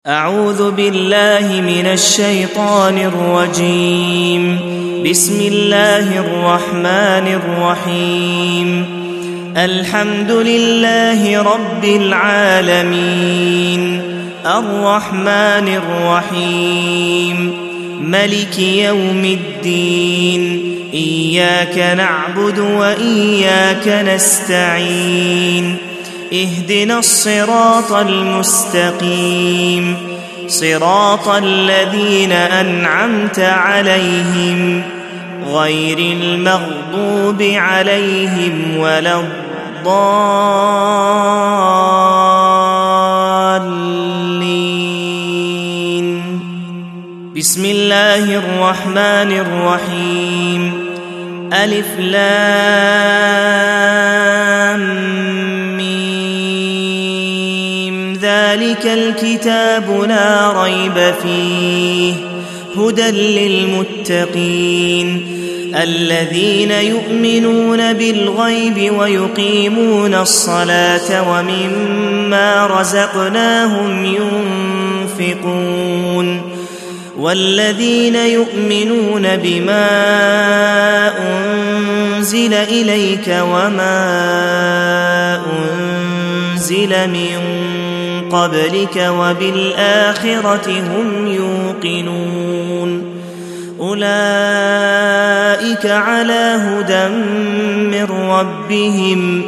أعوذ بالله من الشيطان الرجيم. بسم الله الرحمن الرحيم. الحمد لله رب العالمين، الرحمن الرحيم، ملك يوم الدين، إياك نعبد وإياك نستعين، اهدنا الصراط المستقيم، صراط الذين أنعمت عليهم غير المغضوب عليهم ولا الضالين. بسم الله الرحمن الرحيم. ألف لام ذلك الكتاب لا ريب فيه هدى للمتقين الذين يؤمنون بالغيب ويقيمون الصلاة ومما رزقناهم ينفقون والذين يؤمنون بما أنزل إليك وما أنزل من قبلك وبالآخرة هم يوقنون أولئك على هدى من ربهم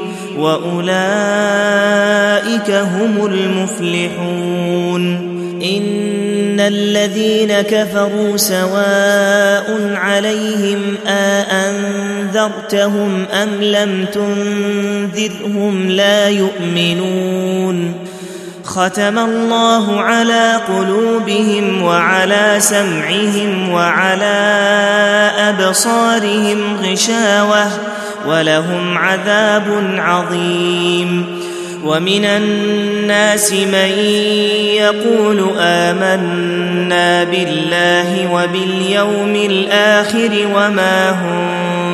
وأولئك هم المفلحون. إن الذين كفروا سواء عليهم أأنذرتهم أم لم تنذرهم لا يؤمنون. ختم الله على قلوبهم وعلى سمعهم وعلى أبصارهم غشاوة ولهم عذاب عظيم. ومن الناس من يقول آمنا بالله وباليوم الآخر وما هم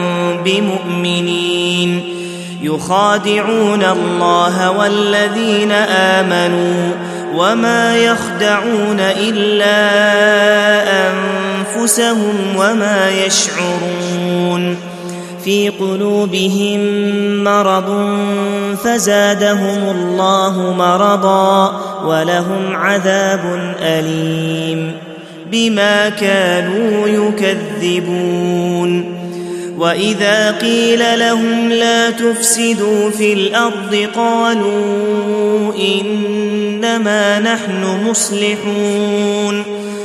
بمؤمنين يخادعون الله والذين آمنوا وما يخدعون إلا أنفسهم وما يشعرون. في قلوبهم مرض فزادهم الله مرضا ولهم عذاب أليم بما كانوا يكذبون. وإذا قيل لهم لا تفسدوا في الأرض قالوا إنما نحن مصلحون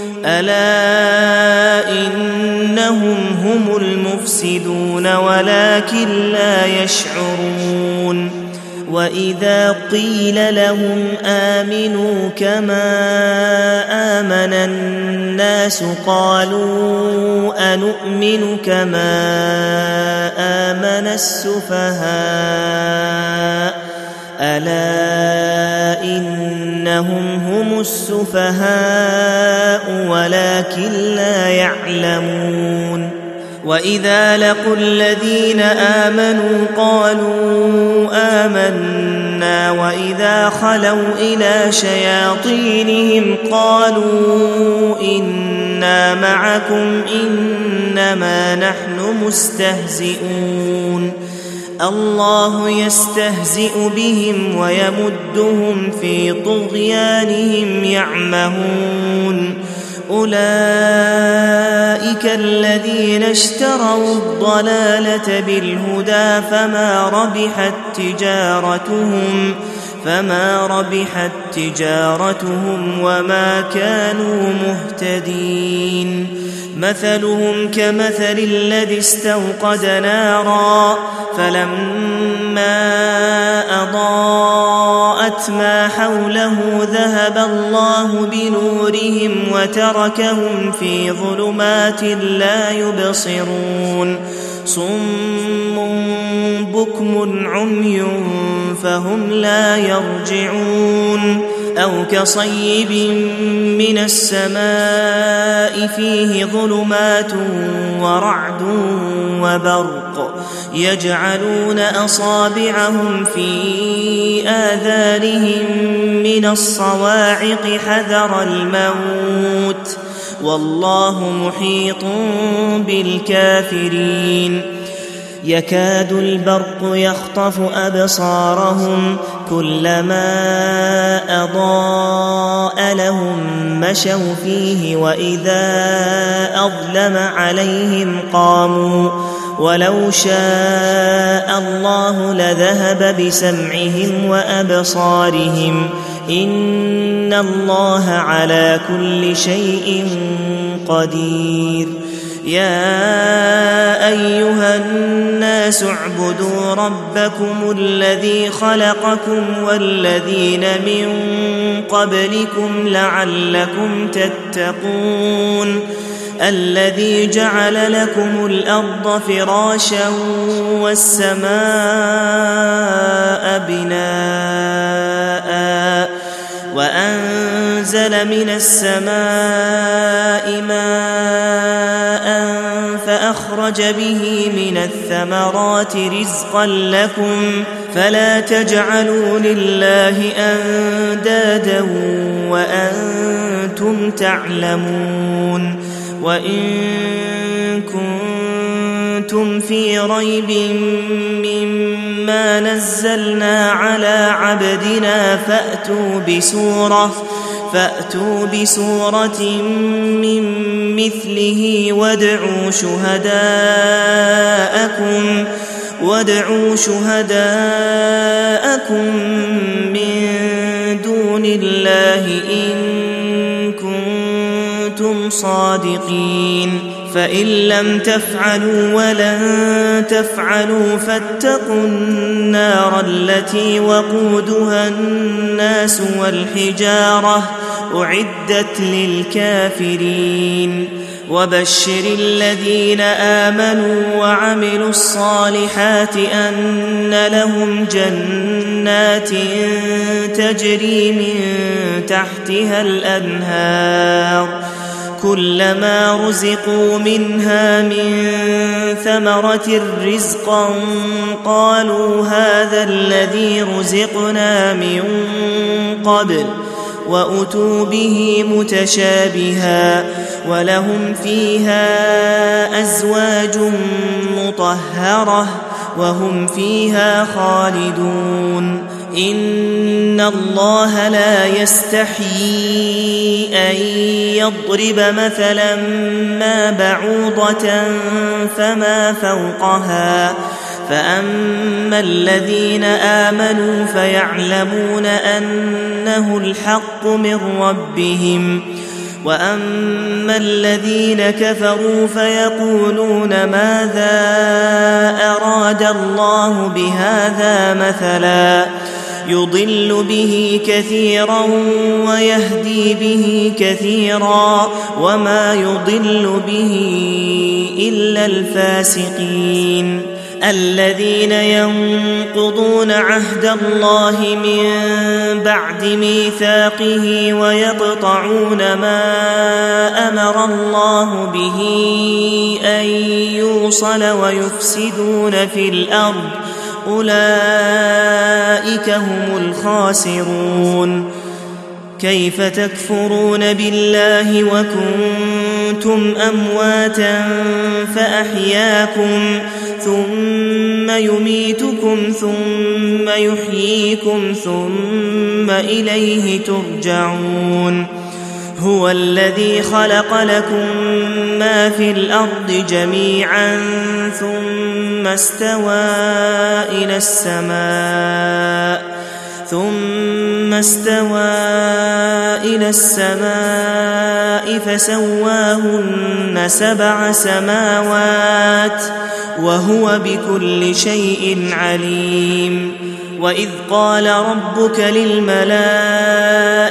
ألا إنهم هم المفسدون ولكن لا يشعرون. وإذا قيل لهم آمنوا كما آمن الناس قالوا أنؤمن كما آمن السفهاء ألا إنهم هم السفهاء ولكن لا يعلمون. وإذا لقوا الذين آمنوا قالوا آمنا وإذا خلوا إلى شياطينهم قالوا إنا معكم إنما نحن مستهزئون. الله يستهزئ بهم ويمدهم في طغيانهم يعمهون. أولئك الذين اشتروا الضلالة بالهدى فما ربحت تجارتهم وما كانوا مهتدين. مثلهم كمثل الذي استوقد نارا فلما أضاءت ما حوله ذهب الله بنورهم وتركهم في ظلمات لا يبصرون. صم بكم عمي فهم لا يرجعون. أو كصيب من السماء فيه ظلمات ورعد وبرق يجعلون أصابعهم في آذانهم من الصواعق حذر الموت والله محيط بالكافرين يكاد البرق يخطف أبصارهم كلما أضاء لهم مشوا فيه وإذا أظلم عليهم قاموا ولو شاء الله لذهب بسمعهم وأبصارهم إن الله على كل شيء قدير يا أيها الناس اعبدوا ربكم الذي خلقكم والذين من قبلكم لعلكم تتقون الذي جعل لكم الأرض فراشا والسماء بناء وأنزل من السماء ماء فأخرج به من الثمرات رزقا لكم فلا تجعلوا لله أندادا وأنتم تعلمون وإن كنتم في ريب مما نزلنا على عبدنا فأتوا بسورة من مثله وادعوا شهداءكم من دون الله إن كنتم صادقين فإن لم تفعلوا ولن تفعلوا فاتقوا النار التي وقودها الناس والحجارة أعدت للكافرين وبشر الذين آمنوا وعملوا الصالحات أن لهم جنات تجري من تحتها الأنهار كلما رزقوا منها من ثمرة رزقا قالوا هذا الذي رزقنا من قبل وأتوا به متشابها ولهم فيها أزواج مطهرة وهم فيها خالدون إن الله لا يستحيي أن يضرب مثلا ما بعوضة فما فوقها فأما الذين آمنوا فيعلمون أنه الحق من ربهم وأما الذين كفروا فيقولون ماذا أراد الله بهذا مثلا يضل به كثيرا ويهدي به كثيرا وما يضل به إلا الفاسقين الذين ينقضون عهد الله من بعد ميثاقه ويقطعون ما أمر الله به أن يوصل ويفسدون في الأرض أولئك هم الخاسرون كيف تكفرون بالله وكنتم أمواتا فأحياكم ثم يميتكم ثم يحييكم ثم إليه ترجعون هو الذي خلق لكم ما في الأرض جميعا ثم استوى إلى السماء فسواهن 7 سماوات وهو بكل شيء عليم وإذ قال ربك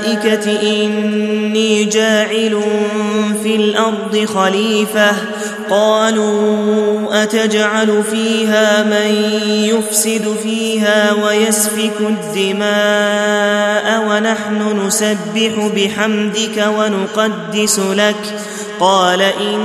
للملائكة إني جاعل في الأرض خليفة قالوا أتجعل فيها من يفسد فيها ويسفك الدماء ونحن نسبح بحمدك ونقدس لك قال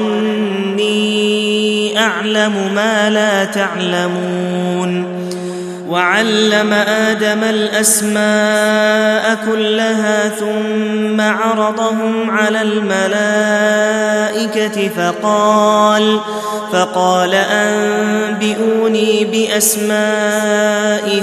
إني أعلم ما لا تعلمون وعلم آدم الأسماء كلها ثم عرضهم على الملائكة فقال أنبئوني بأسماء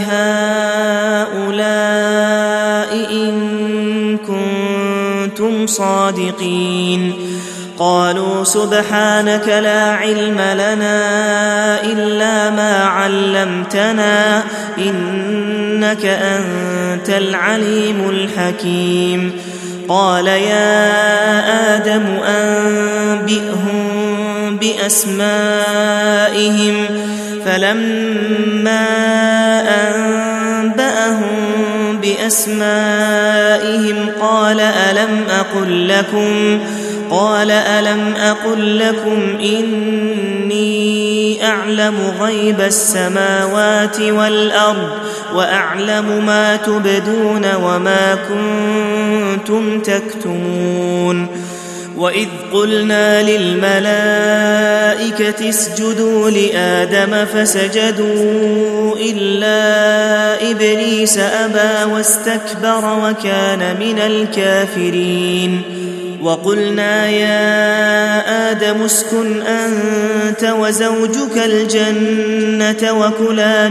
هؤلاء إن كنتم صادقين قالوا سبحانك لا علم لنا إلا ما علمتنا إنك أنت العليم الحكيم قال يا آدم أنبئهم بأسمائهم فلما أنبأهم بأسمائهم قال ألم أقل لكم إني أعلم غيب السماوات والأرض وأعلم ما تبدون وما كنتم تكتمون وإذ قلنا للملائكة اسجدوا لآدم فسجدوا إلا إبليس أبى واستكبر وكان من الكافرين وقلنا يا آدم اسكن أنت وزوجك الجنة وكلا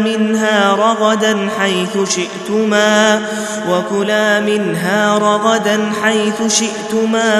منها رغدا حيث شئتما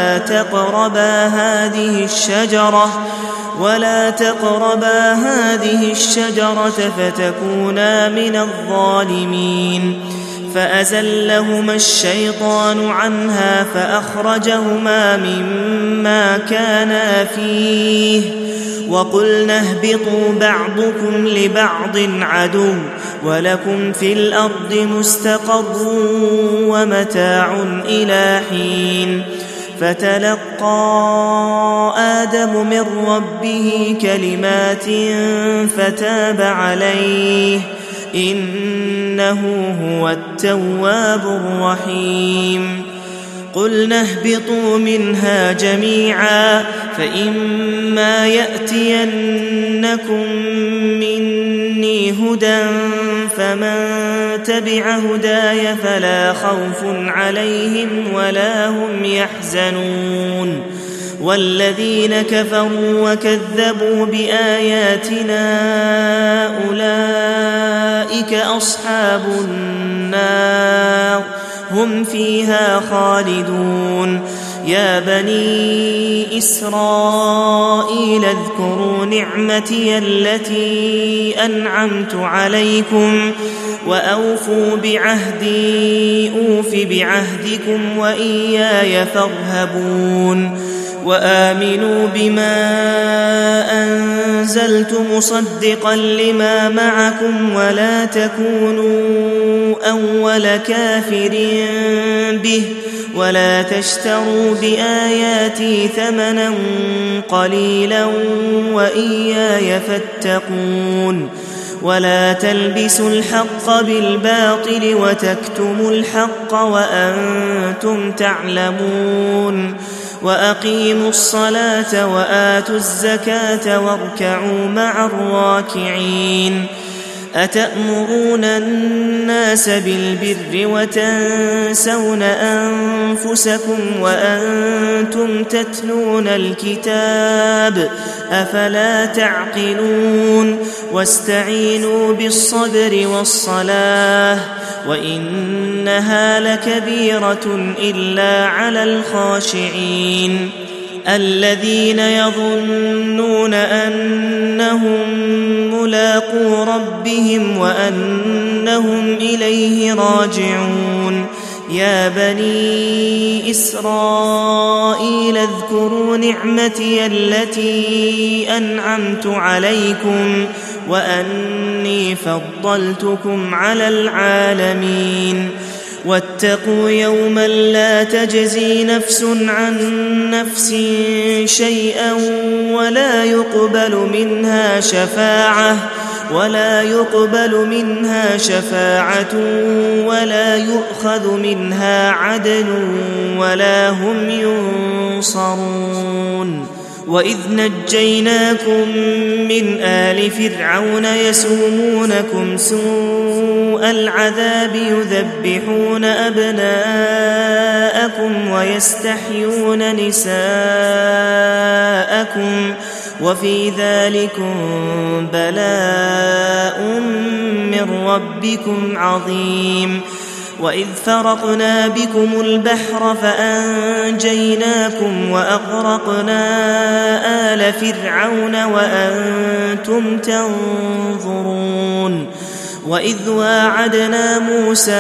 ولا تقربا هذه الشجرة فتكونا من الظالمين فأزلهما الشيطان عنها فأخرجهما مما كانا فيه وقلنا اهبطوا بعضكم لبعض عدو ولكم في الأرض مستقر ومتاع إلى حين فتلقى آدم من ربه كلمات فتاب عليه إنه هو التواب الرحيم قلنا اهبطوا منها جميعا فإما يأتينكم مني هدى فمن تبع هداي فلا خوف عليهم ولا هم يحزنون والذين كفروا وكذبوا بآياتنا أولئك أصحاب النار هم فيها خالدون يا بني إسرائيل اذكروا نعمتي التي أنعمت عليكم وأوفوا بعهدي أوف بعهدكم وإياي فارهبون وآمنوا بما أنزلت مصدقا لما معكم ولا تكونوا أول كافر به ولا تشتروا بآياتي ثمنا قليلا وإياي فاتقون ولا تلبسوا الحق بالباطل وتكتموا الحق وأنتم تعلمون وأقيموا الصلاة وآتوا الزكاة واركعوا مع الراكعين أتأمرون الناس بالبر وتنسون أنفسكم وأنتم تتلون الكتاب أفلا تعقلون واستعينوا بالصبر والصلاة وإنها لكبيرة إلا على الخاشعين الذين يظنون أنهم ملاقو ربهم وأنهم إليه راجعون يا بني إسرائيل اذكروا نعمتي التي أنعمت عليكم وأني فضلتكم على العالمين واتقوا يوما لا تجزي نفس عن نفس شيئا ولا يقبل منها شفاعة ولا يؤخذ منها عدل ولا هم ينصرون. وإذ نجيناكم من آل فرعون يسومونكم سوء العذاب يذبحون أبناءكم ويستحيون نساءكم وفي ذلكم بلاء من ربكم عظيم. وإذ فرقنا بكم البحر فأنجيناكم وأغرقنا آل فرعون وأنتم تنظرون. وإذ واعدنا موسى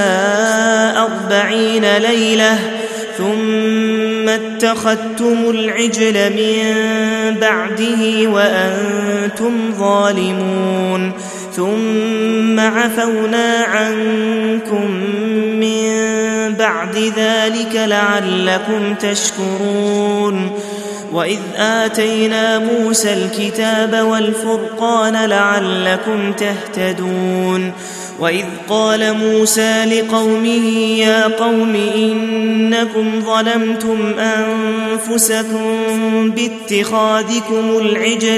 40 ليلة ثم اتخذتم العجل من بعده وأنتم ظالمون ثم عفونا عنكم من بعد ذلك لعلكم تشكرون. وإذ آتينا موسى الكتاب والفرقان لعلكم تهتدون. وإذ قال موسى لقومه يا قوم إنكم ظلمتم أنفسكم باتخاذكم العجل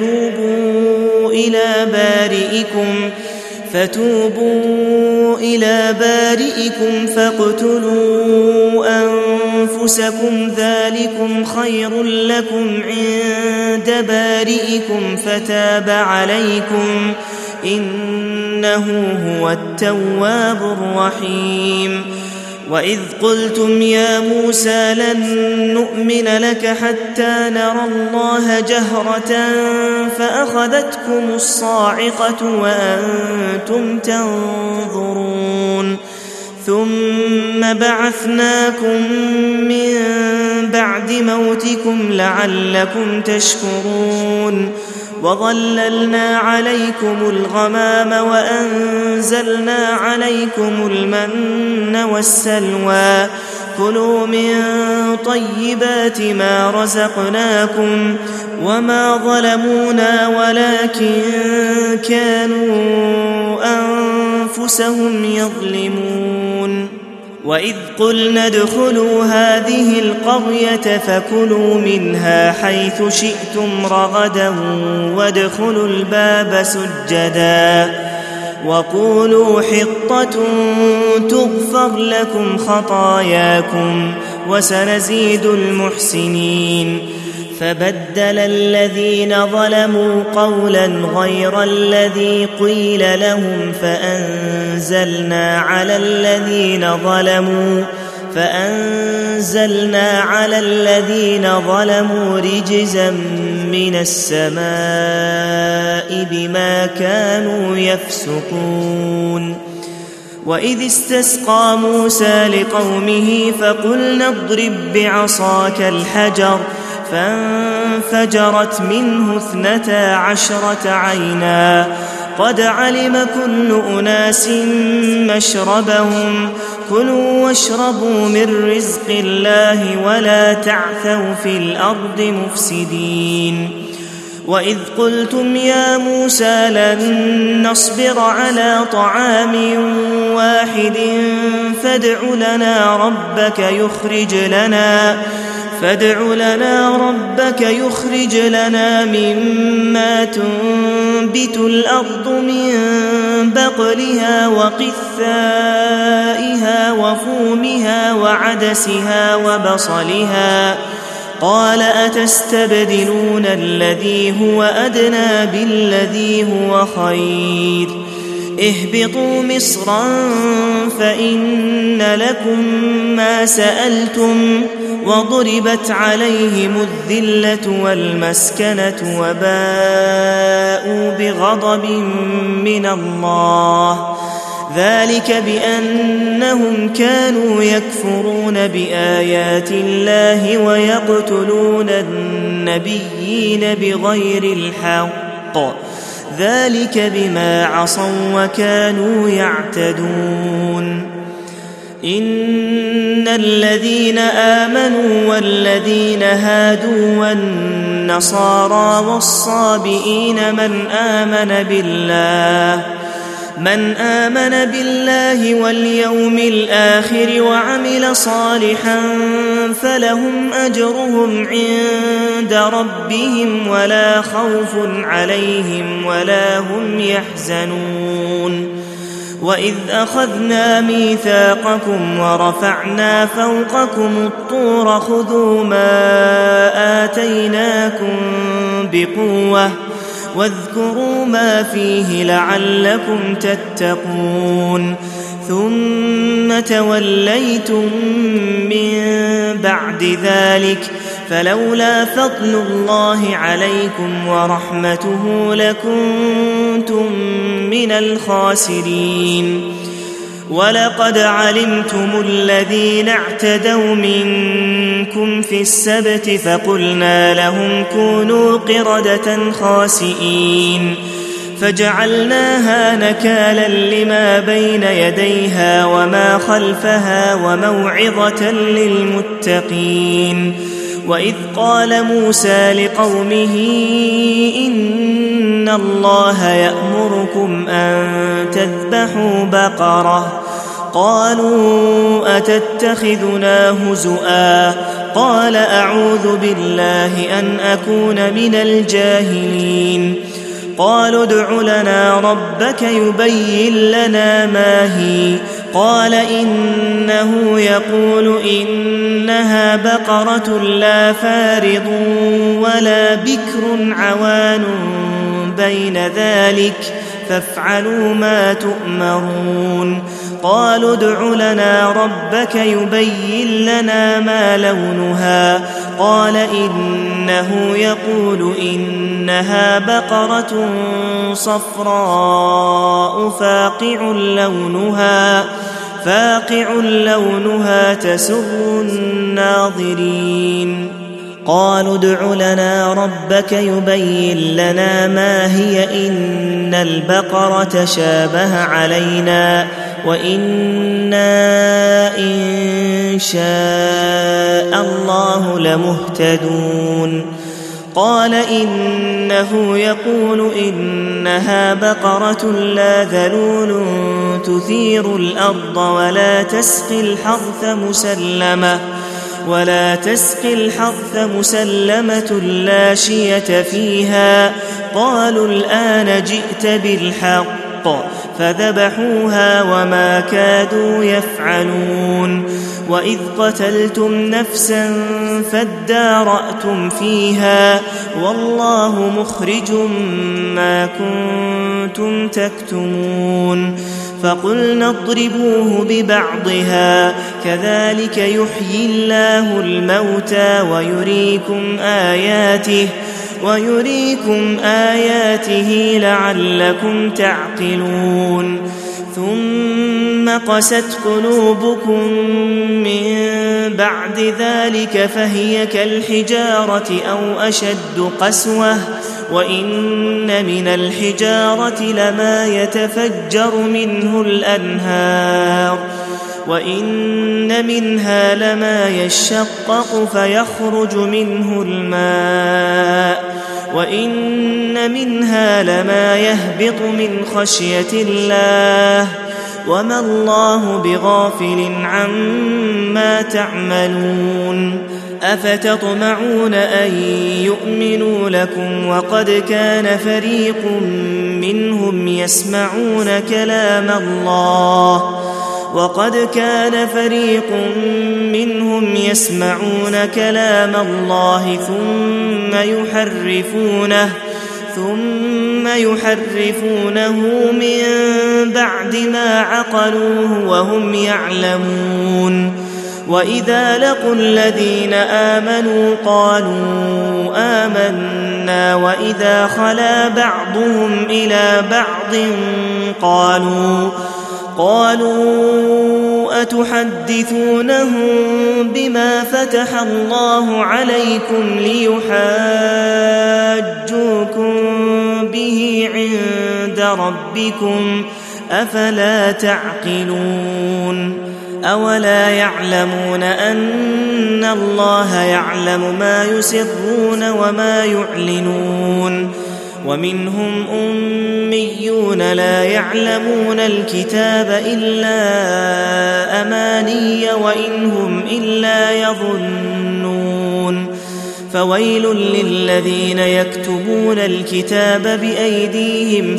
فتوبوا إلى بارئكم فاقتلوا أنفسكم ذلكم خير لكم عند بارئكم فتاب عليكم إنه هو التواب الرحيم. وإذ قلتم يا موسى لن نؤمن لك حتى نرى الله جهرة فأخذتكم الصاعقة وأنتم تنظرون ثم بعثناكم من بعد موتكم لعلكم تشكرون. وظللنا عليكم الغمام وأنزلنا عليكم المن والسلوى كلوا من طيبات ما رزقناكم وما ظلمونا ولكن كانوا أنفسهم يظلمون. وإذ قلنا ادخلوا هذه القرية فكلوا منها حيث شئتم رغدا وادخلوا الباب سجدا وقولوا حطة تغفر لكم خطاياكم وسنزيد المحسنين. فبدل الذين ظلموا قولا غير الذي قيل لهم فأنزلنا على الذين ظلموا رجزا من السماء بما كانوا يفسقون. وإذ استسقى موسى لقومه فقلنا اضرب بعصاك الحجر فانفجرت منه 12 عينا قد علم كل أناس مشربهم كلوا واشربوا من رزق الله ولا تعثوا في الأرض مفسدين. وإذ قلتم يا موسى لن نصبر على طعام واحد فادع لنا ربك يخرج لنا مما تنبت الأرض من بقلها وقثائها وفومها وعدسها وبصلها قال أتستبدلون الذي هو أدنى بالذي هو خير اهبطوا مصرا فإن لكم ما سألتم وضربت عليهم الذلة والمسكنة وباءوا بغضب من الله ذلك بأنهم كانوا يكفرون بآيات الله ويقتلون النبيين بغير الحق ذلك بما عصوا وكانوا يعتدون. إن الذين آمنوا والذين هادوا والنصارى والصابئين من آمن بالله واليوم الآخر وعمل صالحا فلهم أجرهم عند ربهم ولا خوف عليهم ولا هم يحزنون. وإذ أخذنا ميثاقكم ورفعنا فوقكم الطور خذوا ما آتيناكم بقوة واذكروا ما فيه لعلكم تتقون ثم توليتم من بعد ذلك فلولا فضل الله عليكم ورحمته لكنتم من الخاسرين. ولقد علمتم الذين اعتدوا منكم في السبت فقلنا لهم كونوا قردة خاسئين فجعلناها نكالا لما بين يديها وما خلفها وموعظة للمتقين. وإذ قال موسى لقومه إن الله يأمركم أن تذبحوا بقرة قالوا أتتخذنا هزؤا قال أعوذ بالله أن أكون من الجاهلين. قالوا ادع لنا ربك يبين لنا ما هي قال إنه يقول إنها بقرة لا فارض ولا بكر عوان بين ذلك فافعلوا ما تؤمرون. قالوا ادع لنا ربك يبين لنا ما لونها قال إنه يقول إنها بقرة صفراء فاقع لونها تسر الناظرين. قالوا ادع لنا ربك يبين لنا ما هي إن البقرة شابه علينا وإنا إن شاء الله لمهتدون. قال إنه يقول إنها بقرة لا ذلول تثير الأرض ولا تسقي الحرث مسلمة لا شية فيها. قالوا الآن جئت بالحق فذبحوها وما كادوا يفعلون. وإذ قتلتم نفسا فادارأتم فيها والله مخرج ما كنتم تكتمون. فقلنا اضربوه ببعضها كذلك يحيي الله الموتى ويريكم آياته لعلكم تعقلون. ثم قست قلوبكم من بعد ذلك فهي كالحجارة أو أشد قسوة وإن من الحجارة لما يتفجر منه الأنهار وإن منها لما يشقق فيخرج منه الماء وإن منها لما يهبط من خشية الله وما الله بغافل عما تعملون. أفتطمعون أن يؤمنوا لكم وقد كان فريق منهم يسمعون كلام الله ثم يحرفونه من بعد ما عقلوه وهم يعلمون. وإذا لقوا الذين آمنوا قالوا آمنا وإذا خلا بعضهم إلى بعض قالوا أتحدثونهم بما فتح الله عليكم ليحاجوكم به عند ربكم أفلا تعقلون. أولا يعلمون أن الله يعلم ما يسرون وما يعلنون ومنهم أميون لا يعلمون الكتاب إلا أماني وإن هم إلا يظنون فويل للذين يكتبون الكتاب بأيديهم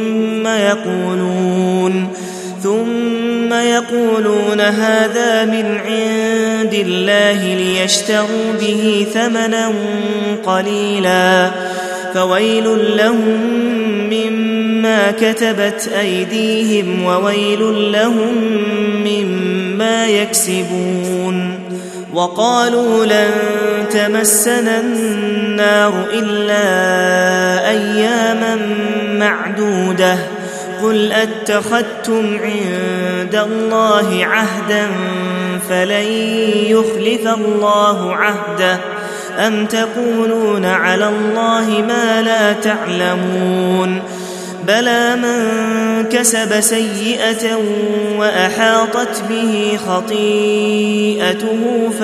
ثم يقولون هذا من عند الله ليشتروا به ثمنا قليلا فويل لهم مما كتبت أيديهم وويل لهم مما يكسبون وقالوا لن تمسنا النار إلا أياما معدودة قل أتخذتم عند الله عهدا فلن يخلف الله عهده أم تقولون على الله ما لا تعلمون بلى من كسب سيئة وأحاطت به خطيئته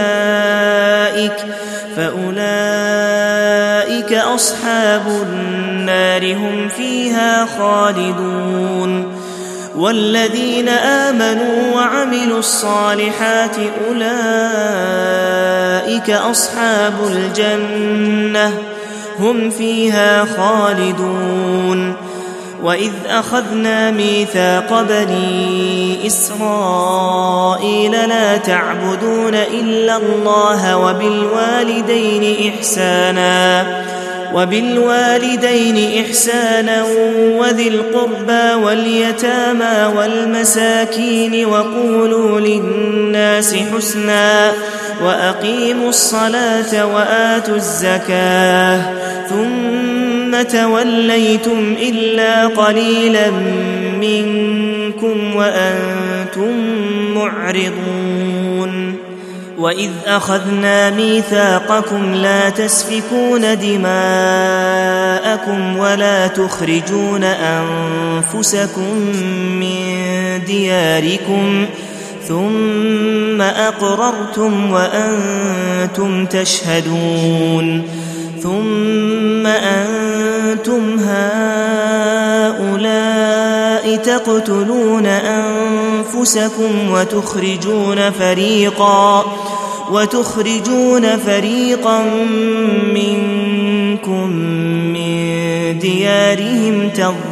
فأولئك أصحاب النار هم فيها خالدون والذين آمنوا وعملوا الصالحات أولئك أصحاب الجنة هم فيها خالدون وإذ أخذنا ميثاق بني إسرائيل لا تعبدون إلا الله وبالوالدين إحسانا وذي القربى واليتامى والمساكين وقولوا للناس حسنا وأقيموا الصلاة وآتوا الزكاة ثم توليتم إلا قليلا منكم وأنتم معرضون وإذ أخذنا ميثاقكم لا تسفكون دماءكم ولا تخرجون أنفسكم من دياركم ثم أقررتم وأنتم تشهدون ثم أنتم هؤلاء تقتلون أنفسكم وتخرجون فريقا منكم من ديارهم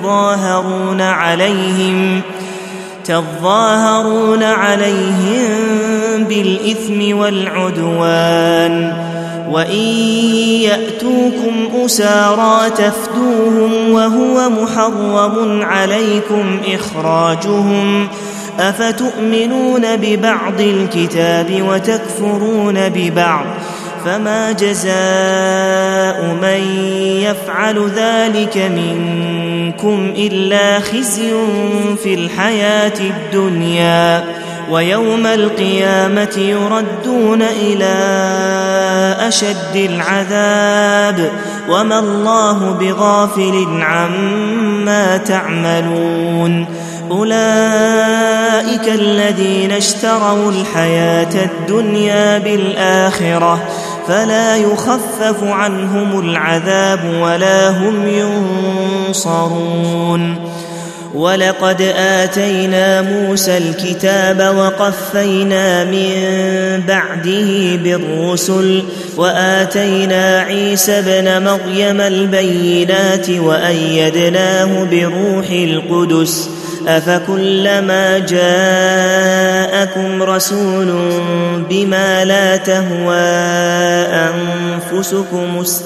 تظاهرون عليهم بالإثم والعدوان وإن يأتوكم أسارى تفدوهم وهو محرم عليكم إخراجهم أفتؤمنون ببعض الكتاب وتكفرون ببعض فما جزاء من يفعل ذلك منكم إلا خزي في الحياة الدنيا ويوم القيامة يردون إلى أشد العذاب وما الله بغافل عما تعملون أولئك الذين اشتروا الحياة الدنيا بالآخرة فلا يخفف عنهم العذاب ولا هم ينصرون ولقد آتينا موسى الكتاب وقفينا من بعده بالرسل وآتينا عيسى ابن مريم البينات وأيدناه بروح القدس أفكلما جاءكم رسول بما لا تهوى أنفسكم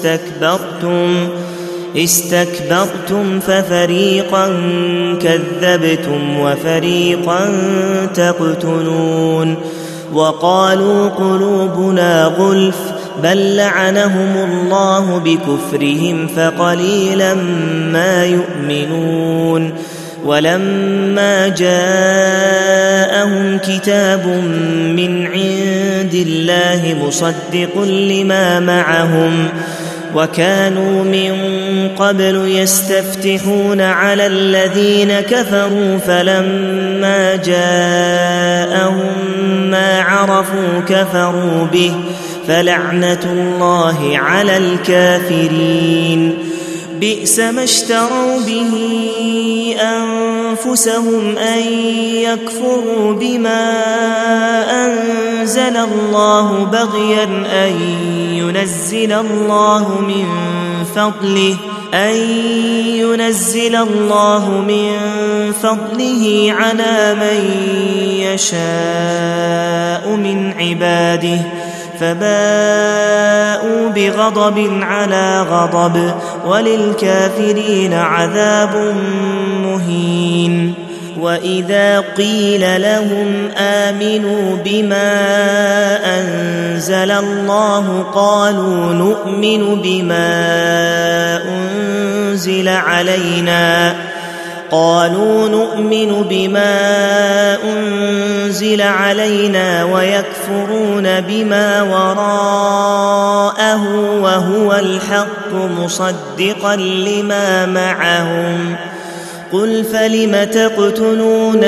استكبرتم ففريقا كذبتم وفريقا تقتلون وقالوا قلوبنا غلف بل لعنهم الله بكفرهم فقليلا ما يؤمنون ولما جاءهم كتاب من عند الله مصدق لما معهم وكانوا من قبل يستفتحون على الذين كفروا فلما جاءهم ما عرفوا كفروا به فلعنة الله على الكافرين. بئس ما اشتروا به أنفسهم أن يكفروا بما أنزل الله بغيا أن ينزل الله من فضله على من يشاء من عباده فباءوا بغضب على غضب وللكافرين عذاب مهين. وإذا قيل لهم آمنوا بما أنزل الله قالوا نؤمن بما أنزل علينا ويكفرون بما وراءه وهو الحق مصدقا لما معهم. قل فلم تقتلون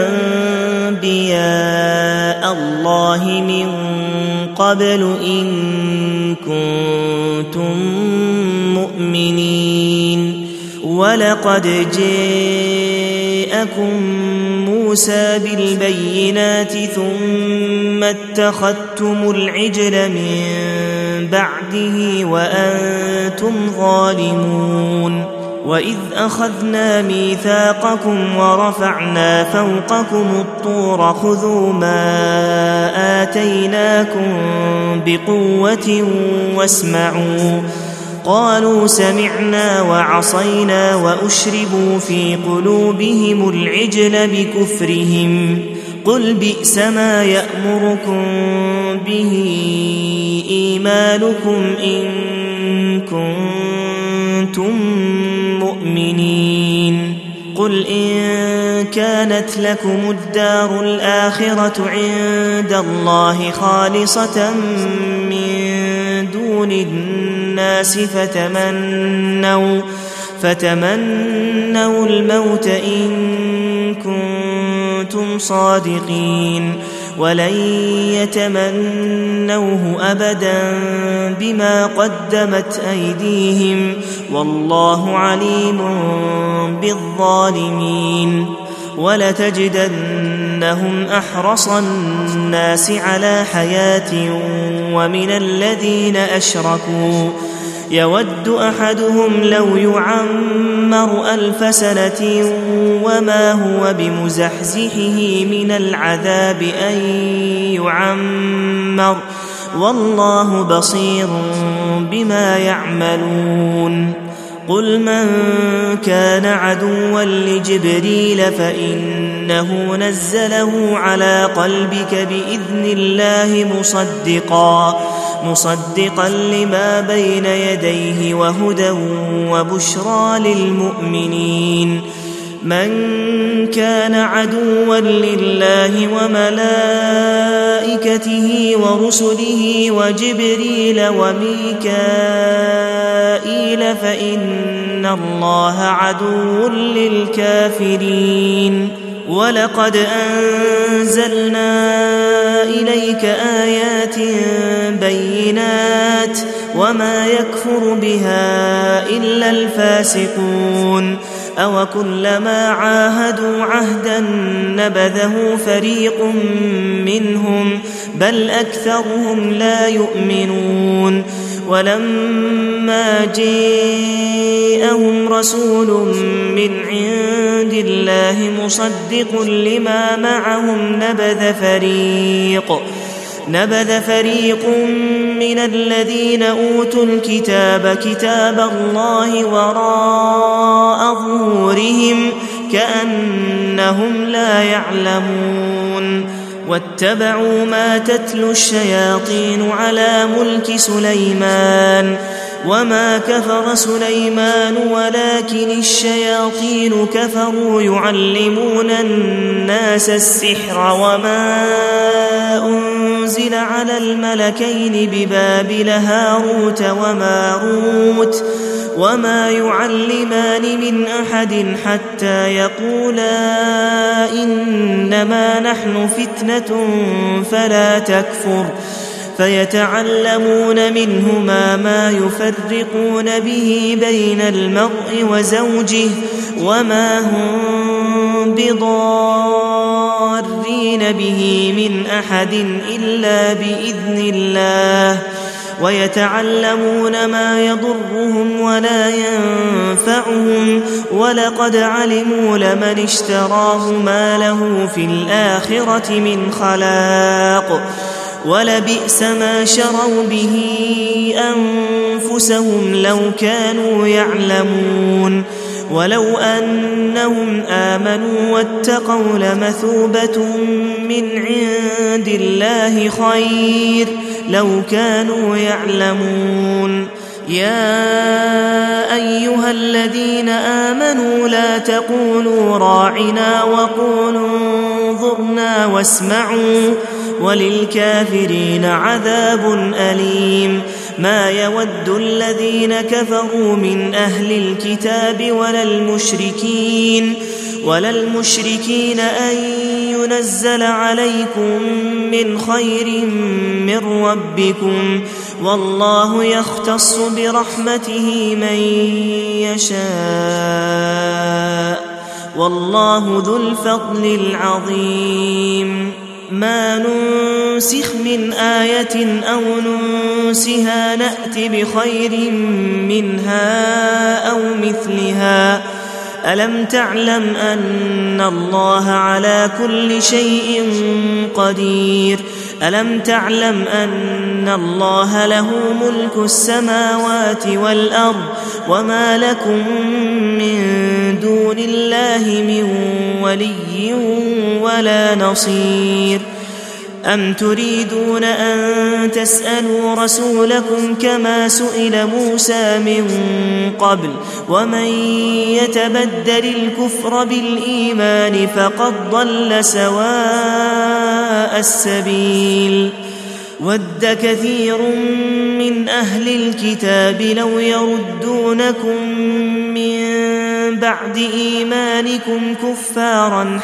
أنبياء الله من قبل إن كنتم مؤمنين. ولقد جاءكم موسى بالبينات ثم اتخذتم العجل من بعده وأنتم ظالمون. وإذ أخذنا ميثاقكم ورفعنا فوقكم الطور خذوا ما آتيناكم بقوة واسمعوا قالوا سمعنا وعصينا وأشربوا في قلوبهم العجل بكفرهم. قل بئس ما يأمركم به إيمانكم إن كنتم مؤمنين. قل إن كانت لكم الدار الآخرة عند الله خالصة من دون الناس فتمنوا الموت إن كنتم صادقين ولن يتمنوه أبدا بما قدمت أيديهم والله عليم بالظالمين. ولتجدنهم أحرص الناس على حياة ومن الذين أشركوا يود أحدهم لو يعمر 1000 سنة وما هو بمزحزحه من العذاب أن يعمر والله بصير بما يعملون. قل من كان عدوا لجبريل فإنه نزله على قلبك بإذن الله مصدقا لما بين يديه وهدى وبشرى للمؤمنين. من كان عدوا لله وملائكته ورسله وجبريل وميكائيل فإن الله عدو للكافرين. ولقد أنزلنا إليك آيات بينات وما يكفر بها إلا الفاسقون. أوكلما عاهدوا عهدا نبذه فريق منهم بل أكثرهم لا يؤمنون. ولما جاءهم رسول من عند الله مصدق لما معهم نبذ فريق من الذين أوتوا الكتاب كتاب الله وراء ظهورهم كأنهم لا يعلمون. واتبعوا ما تتلو الشياطين على ملك سليمان وما كفر سليمان ولكن الشياطين كفروا يعلمون الناس السحر وما أنزل على الملكين ببابل هاروت وماروت وما يعلمان من أحد حتى يقولا إنما نحن فتنة فلا تكفر فيتعلمون منهما ما يفرقون به بين المرء وزوجه وما هم بضارين به من أحد إلا بإذن الله ويتعلمون ما يضرهم ولا ينفعهم ولقد علموا لمن اشتراه ما له في الآخرة من خلاق ولبئس ما شروا به أنفسهم لو كانوا يعلمون ولو أنهم آمنوا واتقوا لمثوبة من عند الله خير لو كانوا يعلمون يا أيها الذين آمنوا لا تقولوا راعنا وقولوا انظرنا واسمعوا وللكافرين عذاب أليم ما يود الذين كفروا من أهل الكتاب ولا المشركين أن ينزل عليكم من خير من ربكم والله يختص برحمته من يشاء والله ذو الفضل العظيم ما ننسخ من آية أو ننسها نأت بخير منها أو مثلها ألم تعلم أن الله على كل شيء قدير ألم تعلم أن الله له ملك السماوات والأرض وما لكم من دون الله من ولي ولا نصير أم تريدون أن تسألوا رسولكم كما سئل موسى من قبل ومن يتبدل الكفر بالإيمان فقد ضل سواء السبيل ود كثير من أهل الكتاب لو يردونكم من بعد إيمانكم كفارا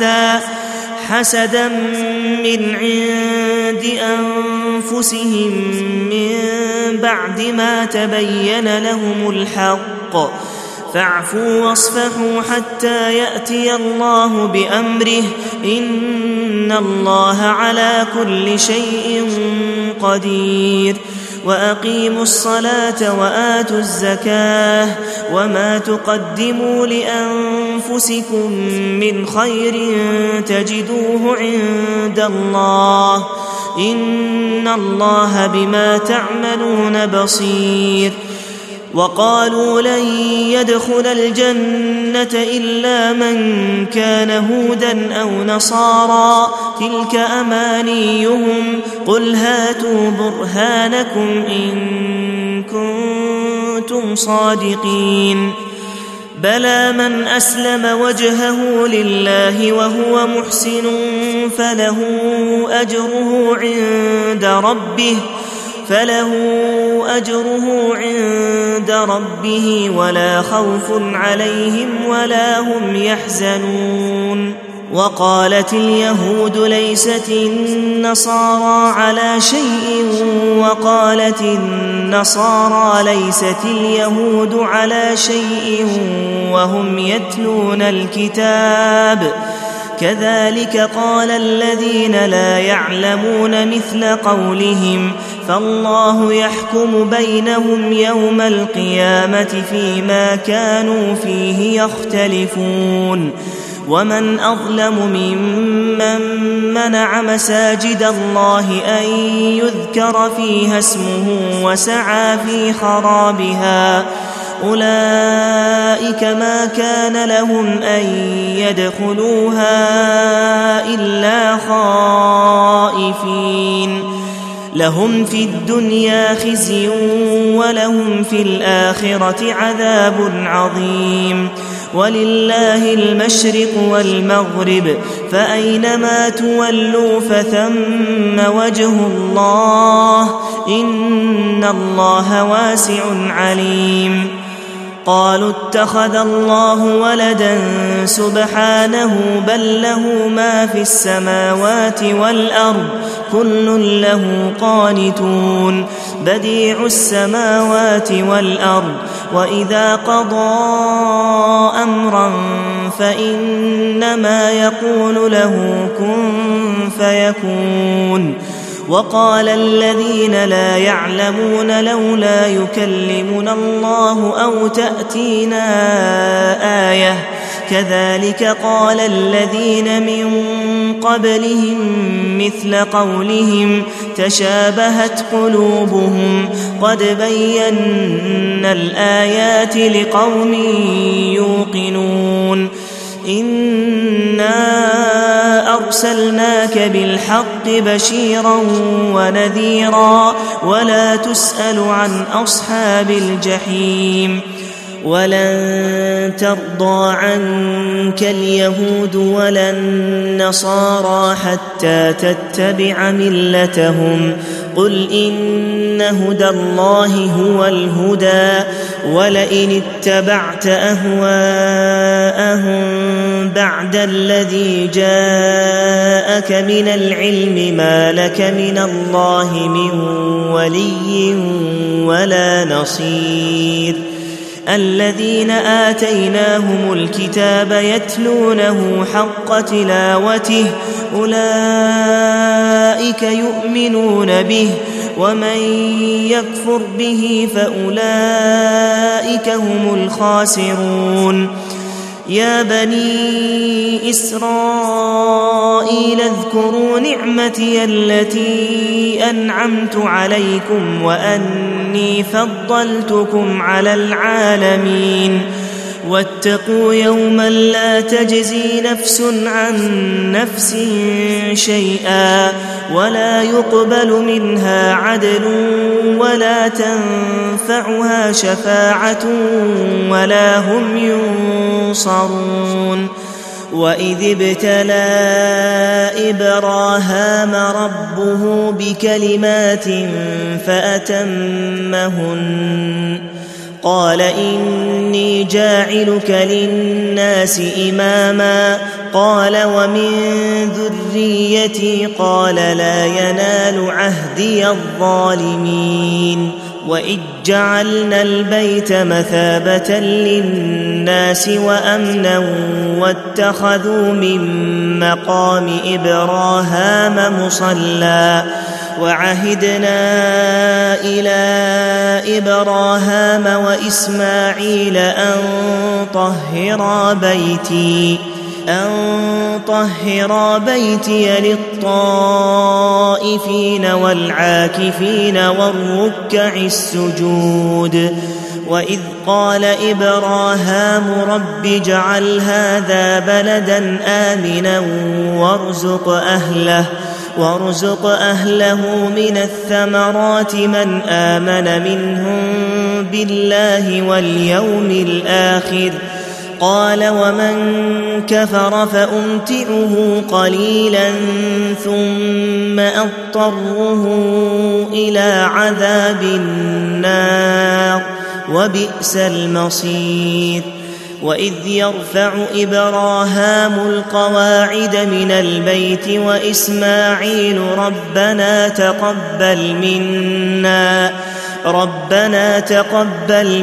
حسدا من عند أنفسهم من بعد ما تبين لهم الحق فاعفوا واصفحوا حتى يأتي الله بأمره إن الله على كل شيء قدير وأقيموا الصلاة وآتوا الزكاة وما تقدموا لأنفسكم من خير تجدوه عند الله إن الله بما تعملون بصير وقالوا لن يدخل الجنة إلا من كان هودا أو نصارى تلك أمانيهم قل هاتوا برهانكم إن كنتم صادقين بلى من أسلم وجهه لله وهو محسن فله أجره عند ربه ولا خوف عليهم ولا هم يحزنون وقالت اليهود ليست النصارى على شيء وقالت النصارى ليست اليهود على شيء وهم يتلون الكتاب كذلك قال الذين لا يعلمون مثل قولهم فالله يحكم بينهم يوم القيامة فيما كانوا فيه يختلفون ومن أظلم ممن منع مساجد الله أن يذكر فيها اسمه وسعى في خرابها أولئك ما كان لهم أن يدخلوها إلا خائفين لهم في الدنيا خزي ولهم في الآخرة عذاب عظيم ولله المشرق والمغرب فأينما تولوا فثم وجه الله إن الله واسع عليم قالوا اتخذ الله ولدا سبحانه بل له ما في السماوات والأرض كل له قانتون بديع السماوات والأرض وإذا قضى أمرا فإنما يقول له كن فيكون وقال الذين لا يعلمون لولا يكلمنا الله أو تأتينا آية كذلك قال الذين من قبلهم مثل قولهم تشابهت قلوبهم قد بينا الآيات لقوم يوقنون إنا أرسلناك بالحق بشيرا ونذيرا ولا تسأل عن أصحاب الجحيم ولن ترضى عنك اليهود ولا النصارى حتى تتبع ملتهم قل إن هدى الله هو الهدى ولئن اتبعت أهواءهم بعد الذي جاءك من العلم ما لك من الله من ولي ولا نصير الذين آتيناهم الكتاب يتلونه حق تلاوته أولئك يؤمنون به ومن يكفر به فأولئك هم الخاسرون يا بني إسرائيل اذكروا نعمتي التي أنعمت عليكم وأني فضلتكم على العالمين واتقوا يوما لا تجزي نفس عن نفس شيئا ولا يقبل منها عدل ولا تنفعها شفاعة ولا هم ينصرون وإذ ابتلى إبراهام ربه بكلمات فأتمهن قال إني جاعلك للناس إماما قال ومن ذريتي قال لا ينال عهدي الظالمين وإذ جعلنا البيت مثابة للناس وأمنا واتخذوا من مقام إبراهام مصلى وعهدنا إلى إبراهام وإسماعيل أن طهرا بيتي للطائفين والعاكفين والركع السجود وإذ قال إبراهام رب اجعل هذا بلدا آمنا وارزق أهله من الثمرات من آمن منهم بالله واليوم الآخر قال ومن كفر فأمتعه قليلا ثم أضطره إلى عذاب النار وبئس المصير وإذ يرفع إبراهام القواعد من البيت وإسماعيل ربنا تقبل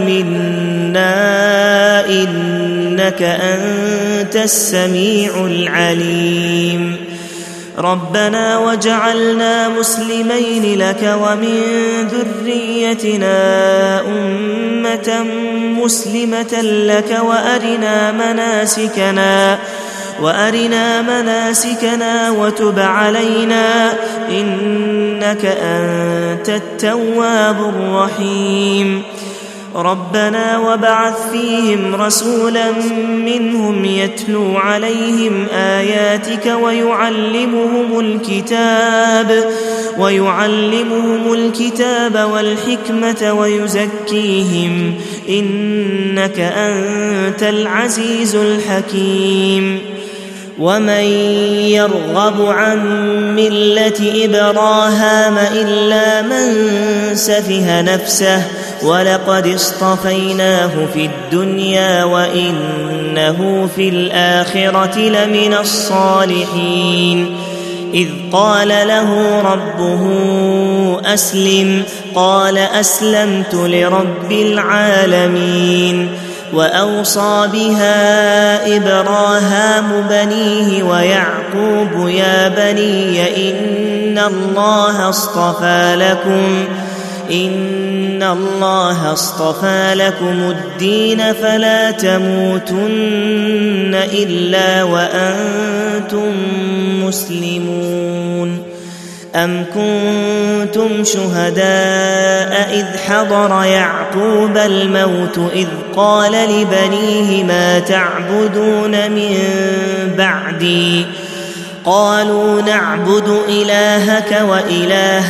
منا إنك أنت السميع العليم ربنا وجعلنا مسلمين لك ومن ذريتنا أمة مسلمة لك وأرنا مناسكنا وتب علينا إنك أنت التواب الرحيم ربنا وابعث فيهم رسولا منهم يتلو عليهم آياتك ويعلمهم الكتاب والحكمة ويزكيهم إنك أنت العزيز الحكيم ومن يرغب عن ملة إبراهيم إلا من سفه نفسه ولقد اصطفيناه في الدنيا وإنه في الآخرة لمن الصالحين إذ قال له ربه أسلم قال أسلمت لرب العالمين وأوصى بها إبراهيم بنيه ويعقوب يا بني إن الله اصطفى لكم الدين فلا تموتن إلا وأنتم مسلمون أم كنتم شهداء إذ حضر يعقوب الموت إذ قال لبنيه ما تعبدون من بعدي قالوا نعبد إلهك وإله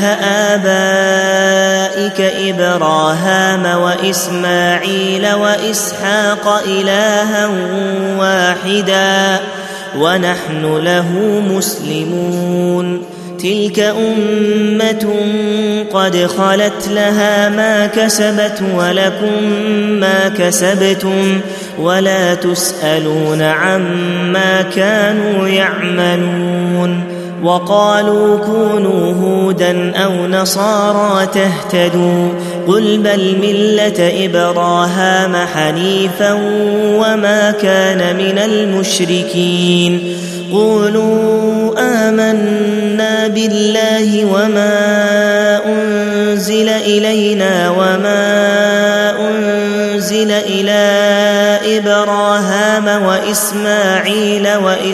آبائك إبراهيم وإسماعيل وإسحاق إلها واحدا ونحن له مسلمون تلك أمة قد خلت لها ما كسبت ولكم ما كسبتم ولا تسألون عما كانوا يعملون وقالوا كونوا هودا أو نصارى تهتدوا قل بل ملة إبراهيم حنيفا وما كان من المشركين قولوا آمنا بالله وما أنزل إلينا وما أنزل إلى إبراهيم وإسماعيل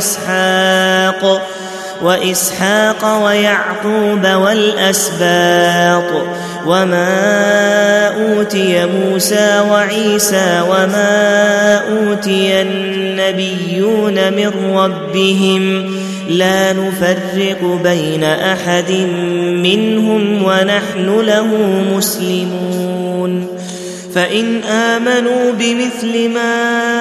وإسحاق ويعقوب والأسباط وما أوتي موسى وعيسى وما أوتي النبيون من ربهم لا نفرق بين أحد منهم ونحن له مسلمون فإن آمنوا بمثل ما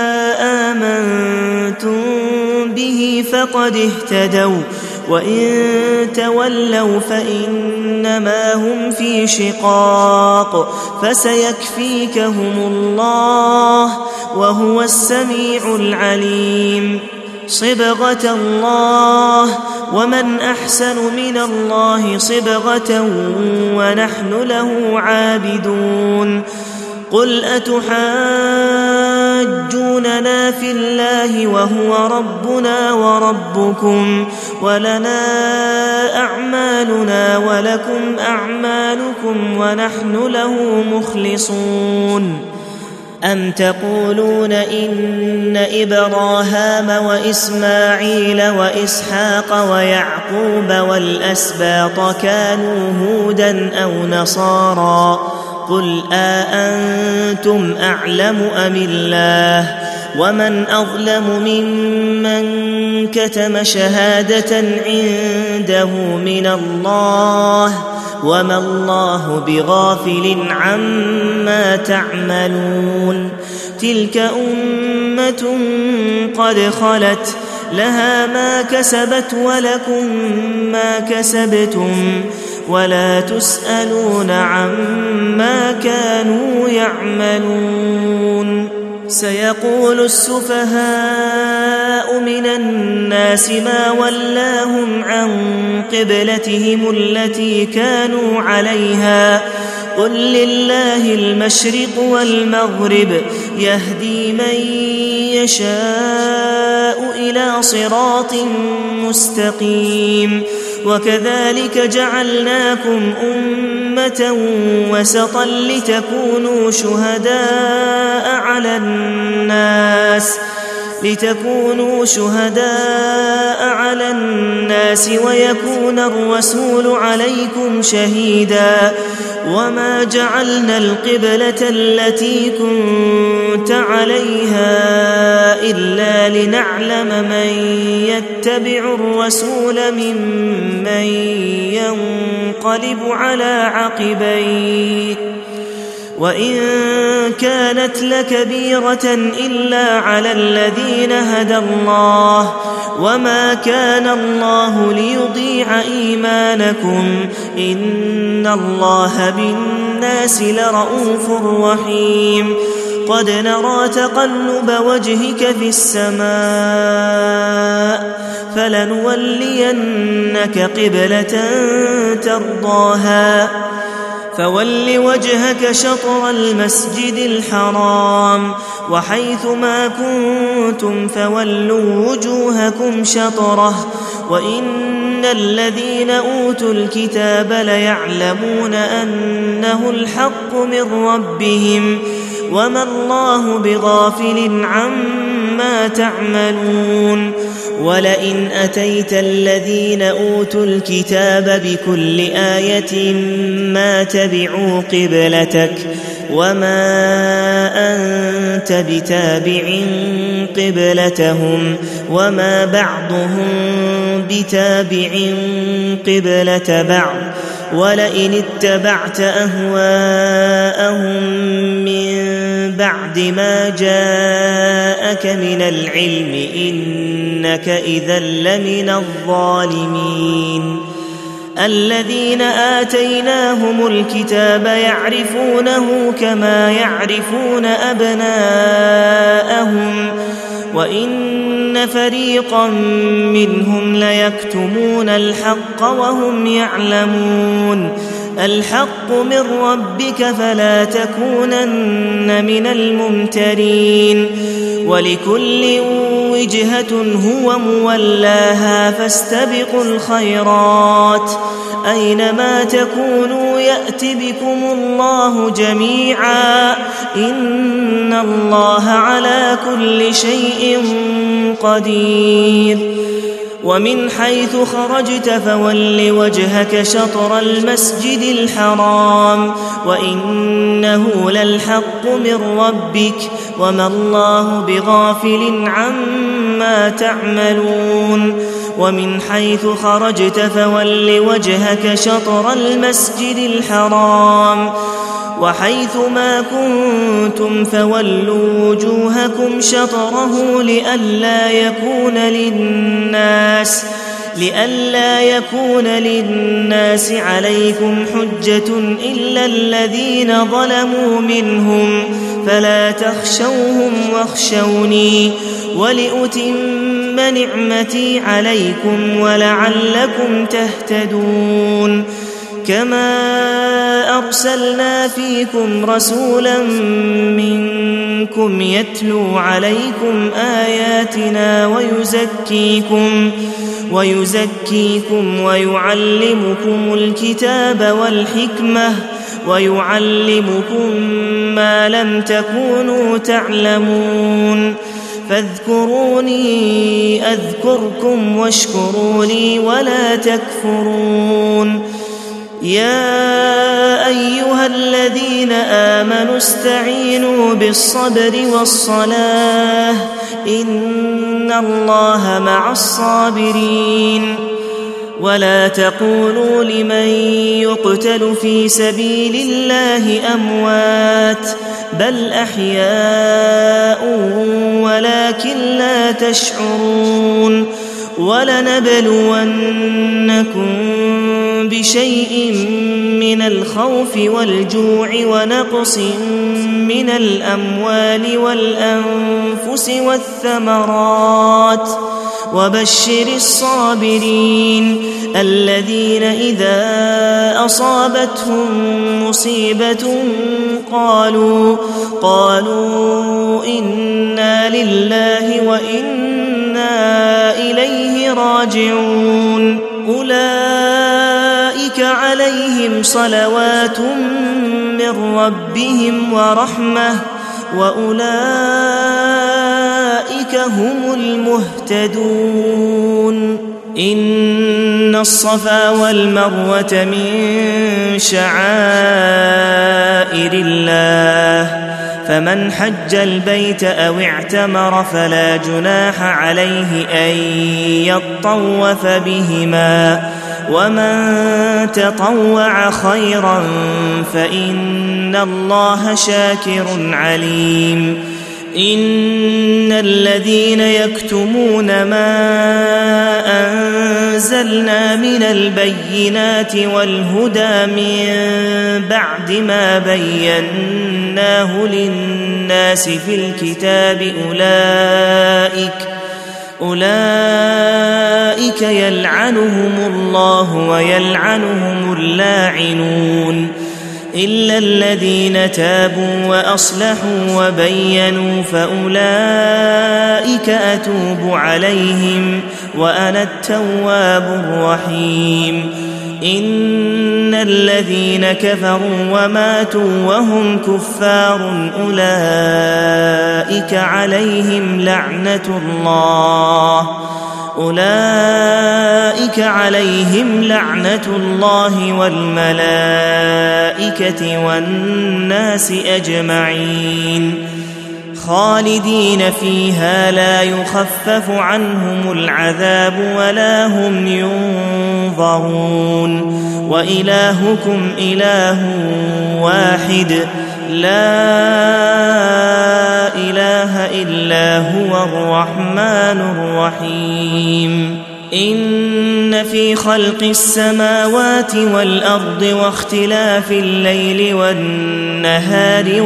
آمنتم به فقد اهتدوا وإن تولوا فإنما هم في شقاق فسيكفيكهم الله وهو السميع العليم صبغة الله ومن أحسن من الله صبغة ونحن له عابدون قل أتحاجوننا في الله وهو ربنا وربكم ولنا أعمالنا ولكم أعمالكم ونحن له مخلصون أم تقولون إن إبراهيم وإسماعيل وإسحاق ويعقوب والأسباط كانوا هودا أو نصارى قل أأنتم أعلم أم الله ومن أظلم ممن كتم شهادة عنده من الله وما الله بغافل عما تعملون تلك أمة قد خلت لها ما كسبت ولكم ما كسبتم ولا تسألون عما كانوا يعملون سيقول السفهاء من الناس ما ولاهم عن قبلتهم التي كانوا عليها قل لله المشرق والمغرب يهدي من يشاء إلى صراط مستقيم وكذلك جعلناكم أمة وسطا لتكونوا شهداء على الناس لتكونوا شهداء على الناس ويكون الرسول عليكم شهيدا وما جعلنا القبلة التي كنت عليها إلا لنعلم من يتبع الرسول ممن ينقلب على عقبيه وإن كانت لكبيرة إلا على الذين هدى الله وما كان الله ليضيع إيمانكم إن الله بالناس لرؤوف رحيم قد نرى تقلب وجهك في السماء فلنولينك قبلة ترضاها فول وجهك شطر المسجد الحرام وحيث ما كنتم فولوا وجوهكم شطره وإن الذين أوتوا الكتاب ليعلمون أنه الحق من ربهم وما الله بغافل عما تعملون ولئن أتيت الذين أوتوا الكتاب بكل آية ما تبعوا قبلتك وما أنت بتابع قبلتهم وما بعضهم بتابع قبلة بعض ولئن اتبعت أهواءهم من بعد ما جاءك من العلم إنك إذا لمن الظالمين الذين آتيناهم الكتاب يعرفونه كما يعرفون أبناءهم وإن فريقا منهم ليكتمون الحق وهم يعلمون الحق من ربك فلا تكونن من الممترين ولكل وجهة هو مولاها فاستبقوا الخيرات أينما تكونوا يأت بكم الله جميعا إن الله على كل شيء قدير ومن حيث خرجت فول وجهك شطر المسجد الحرام وإنه للحق من ربك وما الله بغافل عما تعملون ومن حيث خرجت فول وجهك شطر المسجد الحرام وحيث ما كنتم فولوا وجوهكم شطره لئلا يكون للناس عليكم حجة إلا الذين ظلموا منهم فلا تخشوهم واخشوني ولأتم نعمتي عليكم ولعلكم تهتدون كما أرسلنا فيكم رسولا منكم يتلو عليكم آياتنا ويزكيكم ويعلمكم الكتاب والحكمة ويعلمكم ما لم تكونوا تعلمون فاذكروني أذكركم واشكروا لي ولا تكفرون يا أيها الذين آمنوا استعينوا بالصبر والصلاة إن الله مع الصابرين ولا تقولوا لمن يقتل في سبيل الله أموات بل أحياء ولكن لا تشعرون ولنبلونكم بشيء من الخوف والجوع ونقص من الأموال والأنفس والثمرات وبشر الصابرين الذين إذا أصابتهم مصيبة قالوا إنا لله وإنا إليه راجعون أولئك عليهم صلوات من ربهم ورحمة وأولئك أولئك هم المهتدون. إن الصفا والمروة من شعائر الله، فمن حج البيت أو اعتمر فلا جناح عليه أن يطوف بهما، ومن تطوع خيرا فإن الله شاكر عليم. إن الذين يكتمون ما أنزلنا من البينات والهدى من بعد ما بيناه للناس في الكتاب أولئك يلعنهم الله ويلعنهم اللاعنون، إلا الذين تابوا وأصلحوا وبينوا فأولئك أتوب عليهم وأنا التواب الرحيم. إن الذين كفروا وماتوا وهم كفار أولئك عليهم لعنة الله والملائكة والناس أجمعين، خالدين فيها لا يخفف عنهم العذاب ولا هم ينظرون. وإلهكم إله واحد لا إله إلا هو الرحمن الرحيم. إن في خلق السماوات والأرض واختلاف الليل والنهار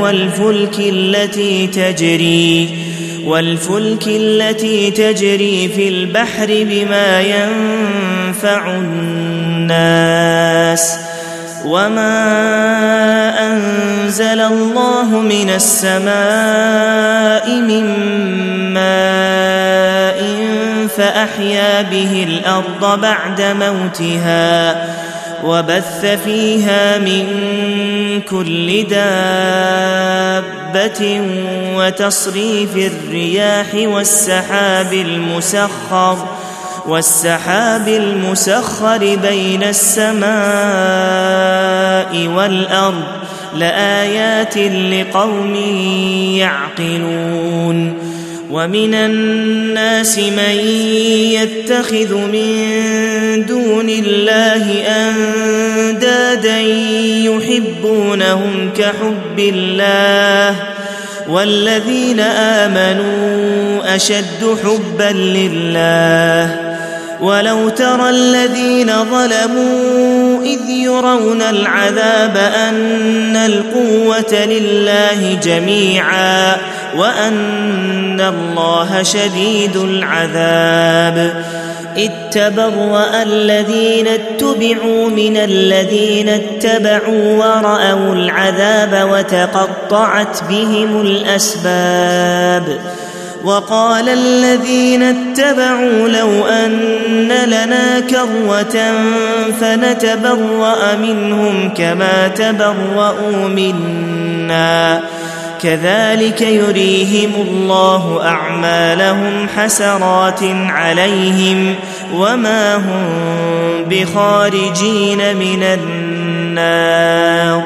والفلك التي تجري في البحر بما ينفع الناس، وما أنزل الله من السماء من ماء فأحيا به الأرض بعد موتها، وبث فيها من كل دابة وتصريف الرياح والسحاب المسخر بين السماء والأرض لآيات لقوم يعقلون. ومن الناس من يتخذ من دون الله أندادا يحبونهم كحب الله، والذين آمنوا أشد حبا لله. ولو ترى الذين ظلموا إذ يرون العذاب أن القوة لله جميعا وأن الله شديد العذاب. إذ تبرأ الذين اتبعوا من الذين اتبعوا ورأوا العذاب وتقطعت بهم الأسباب. وقال الذين اتبعوا لو أن لنا كرة فنتبرأ منهم كما تبرأوا منا كذلك يريهم الله أعمالهم حسرات عليهم وما هم بخارجين من النار.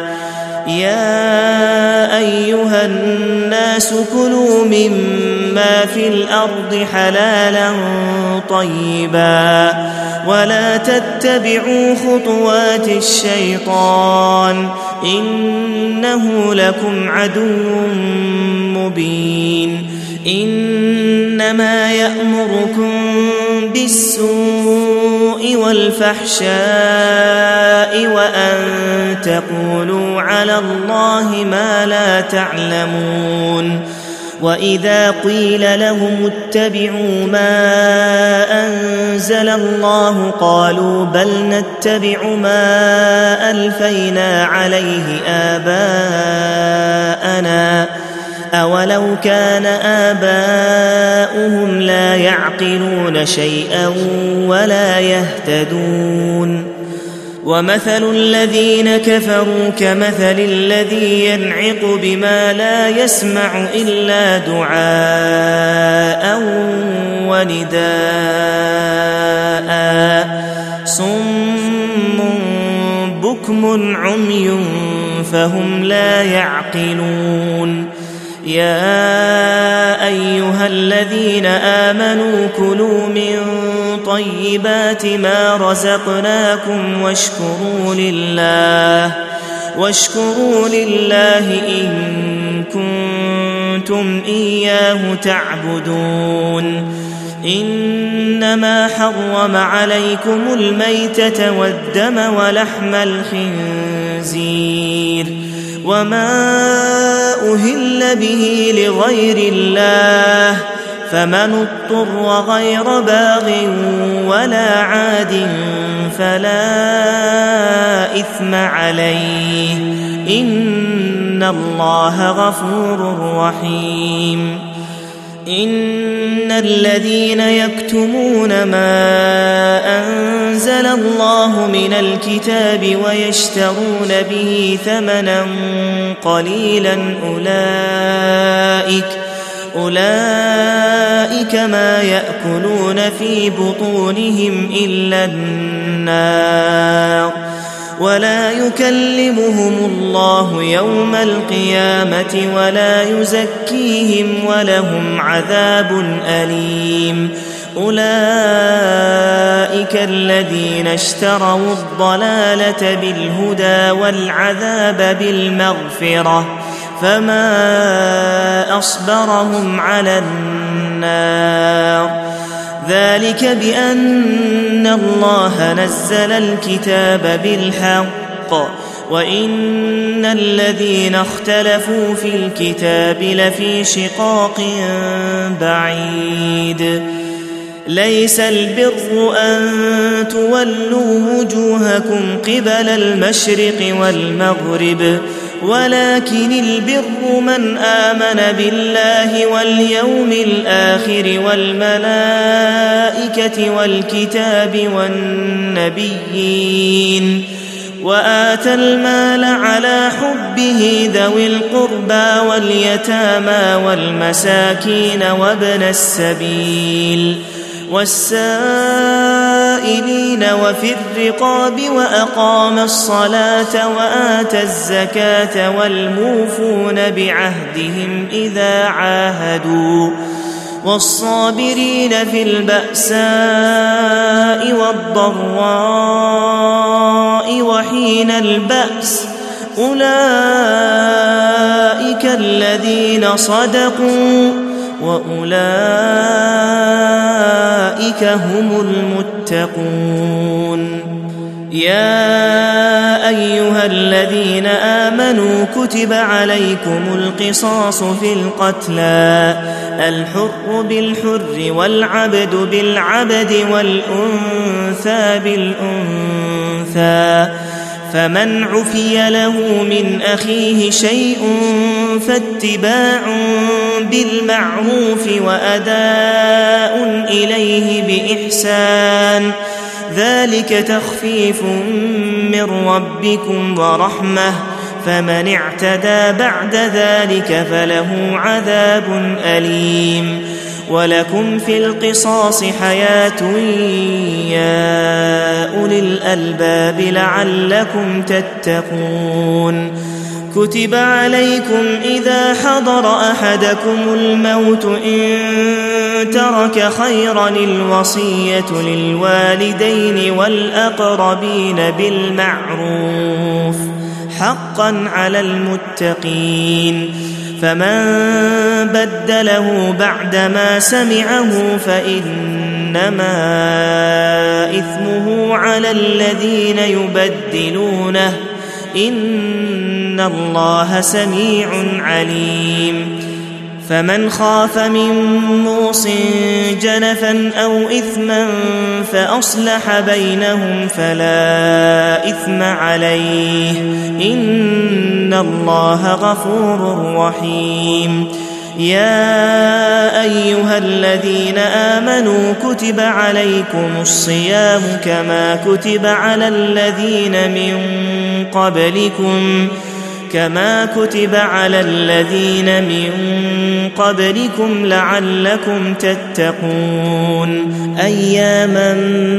يا أيها الناس كلوا مما في الأرض حلالا طيبا ولا تتبعوا خطوات الشيطان إنه لكم عدو مبين. إنما يأمركم بالسوء والفحشاء وأن تقولوا على الله ما لا تعلمون. وإذا قيل لهم اتبعوا ما أنزل الله قالوا بل نتبع ما ألفينا عليه آباءنا أولو كان آباؤهم لا يعقلون شيئا ولا يهتدون. ومثل الذين كفروا كمثل الذي ينعق بما لا يسمع إلا دعاء ونداء صم بكم عمي فهم لا يعقلون يا أيها الذين آمنوا كلوا من طيبات ما رزقناكم واشكروا لله إن كنتم إياه تعبدون إنما حرم عليكم الميتة والدم ولحم الخنزير وما أهل به لغير الله فمن اضطر غير باغ ولا عاد فلا إثم عليه إن الله غفور رحيم إن الذين يكتمون ما أنزل الله من الكتاب ويشترون به ثمنا قليلا أولئك ما يأكلون في بطونهم إلا النار ولا يكلمهم الله يوم القيامة ولا يزكيهم ولهم عذاب أليم أولئك الذين اشتروا الضلالة بالهدى والعذاب بالمغفرة فما أصبرهم على النار ذلك بأن الله نزل الكتاب بالحق وإن الذين اختلفوا في الكتاب لفي شقاق بعيد ليس البر أن تولوا وجوهكم قبل المشرق والمغرب ولكن البر من آمن بالله واليوم الآخر والملائكة والكتاب والنبيين وآتى المال على حبه ذوي القربى واليتامى والمساكين وابن السبيل والسائلين وفي الرقاب وأقام الصلاة وآتى الزكاة والموفون بعهدهم إذا عاهدوا والصابرين في البأساء والضراء وحين البأس أولئك الذين صدقوا وأولئك هم المتقون يا أيها الذين آمنوا كتب عليكم القصاص في القتلى الحر بالحر والعبد بالعبد والأنثى بالأنثى فمن عفي له من أخيه شيء فاتباع بالمعروف وأداء إليه بإحسان ذلك تخفيف من ربكم ورحمة فمن اعتدى بعد ذلك فله عذاب أليم ولكم في القصاص حياة يا أولي الألباب لعلكم تتقون كتب عليكم إذا حضر أحدكم الموت إن ترك خيرا الوصية للوالدين والأقربين بالمعروف حقا على المتقين فمن بدله بعدما سمعه فإنما إثمه على الذين يبدلونه إن الله سميع عليم فمن خاف من موص جنفا أو إثما فأصلح بينهم فلا إثم عليه إن الله غفور رحيم يا أيها الذين آمنوا كتب عليكم الصيام كما كتب على الذين من قبلكم لعلكم تتقون أياما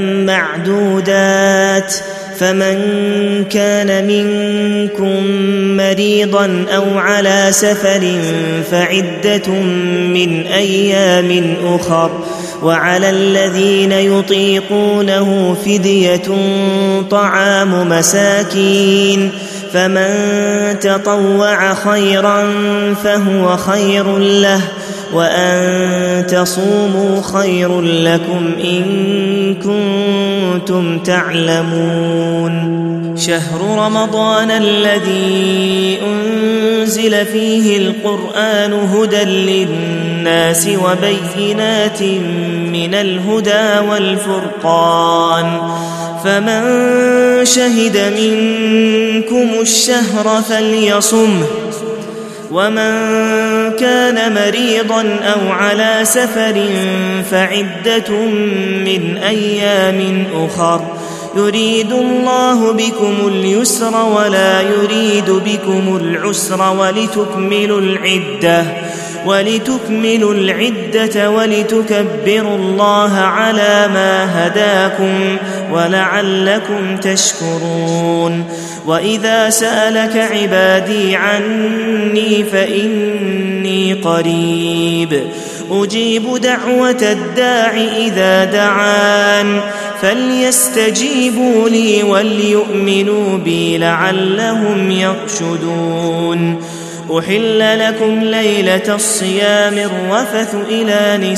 معدودات فمن كان منكم مريضا أو على سفر فعدة من أيام أخر وعلى الذين يطيقونه فدية طعام مساكين فمن تطوع خيرا فهو خير له وأن تصوموا خير لكم إن كنتم تعلمون شهر رمضان الذي أنزل فيه القرآن هدى للناس وبينات من الهدى والفرقان فمن شهد منكم الشهر فليصمه ومن كان مريضا أو على سفر فعدة من أيام أخر يريد الله بكم اليسر ولا يريد بكم العسر ولتكملوا العدة ولتكبروا الله على ما هداكم ولعلكم تشكرون وإذا سألك عبادي عني فإني قريب أجيب دعوة الداع إذا دعان فليستجيبوا لي وليؤمنوا بي لعلهم يرشدون أحل لكم ليلة الصيام الرفث إلى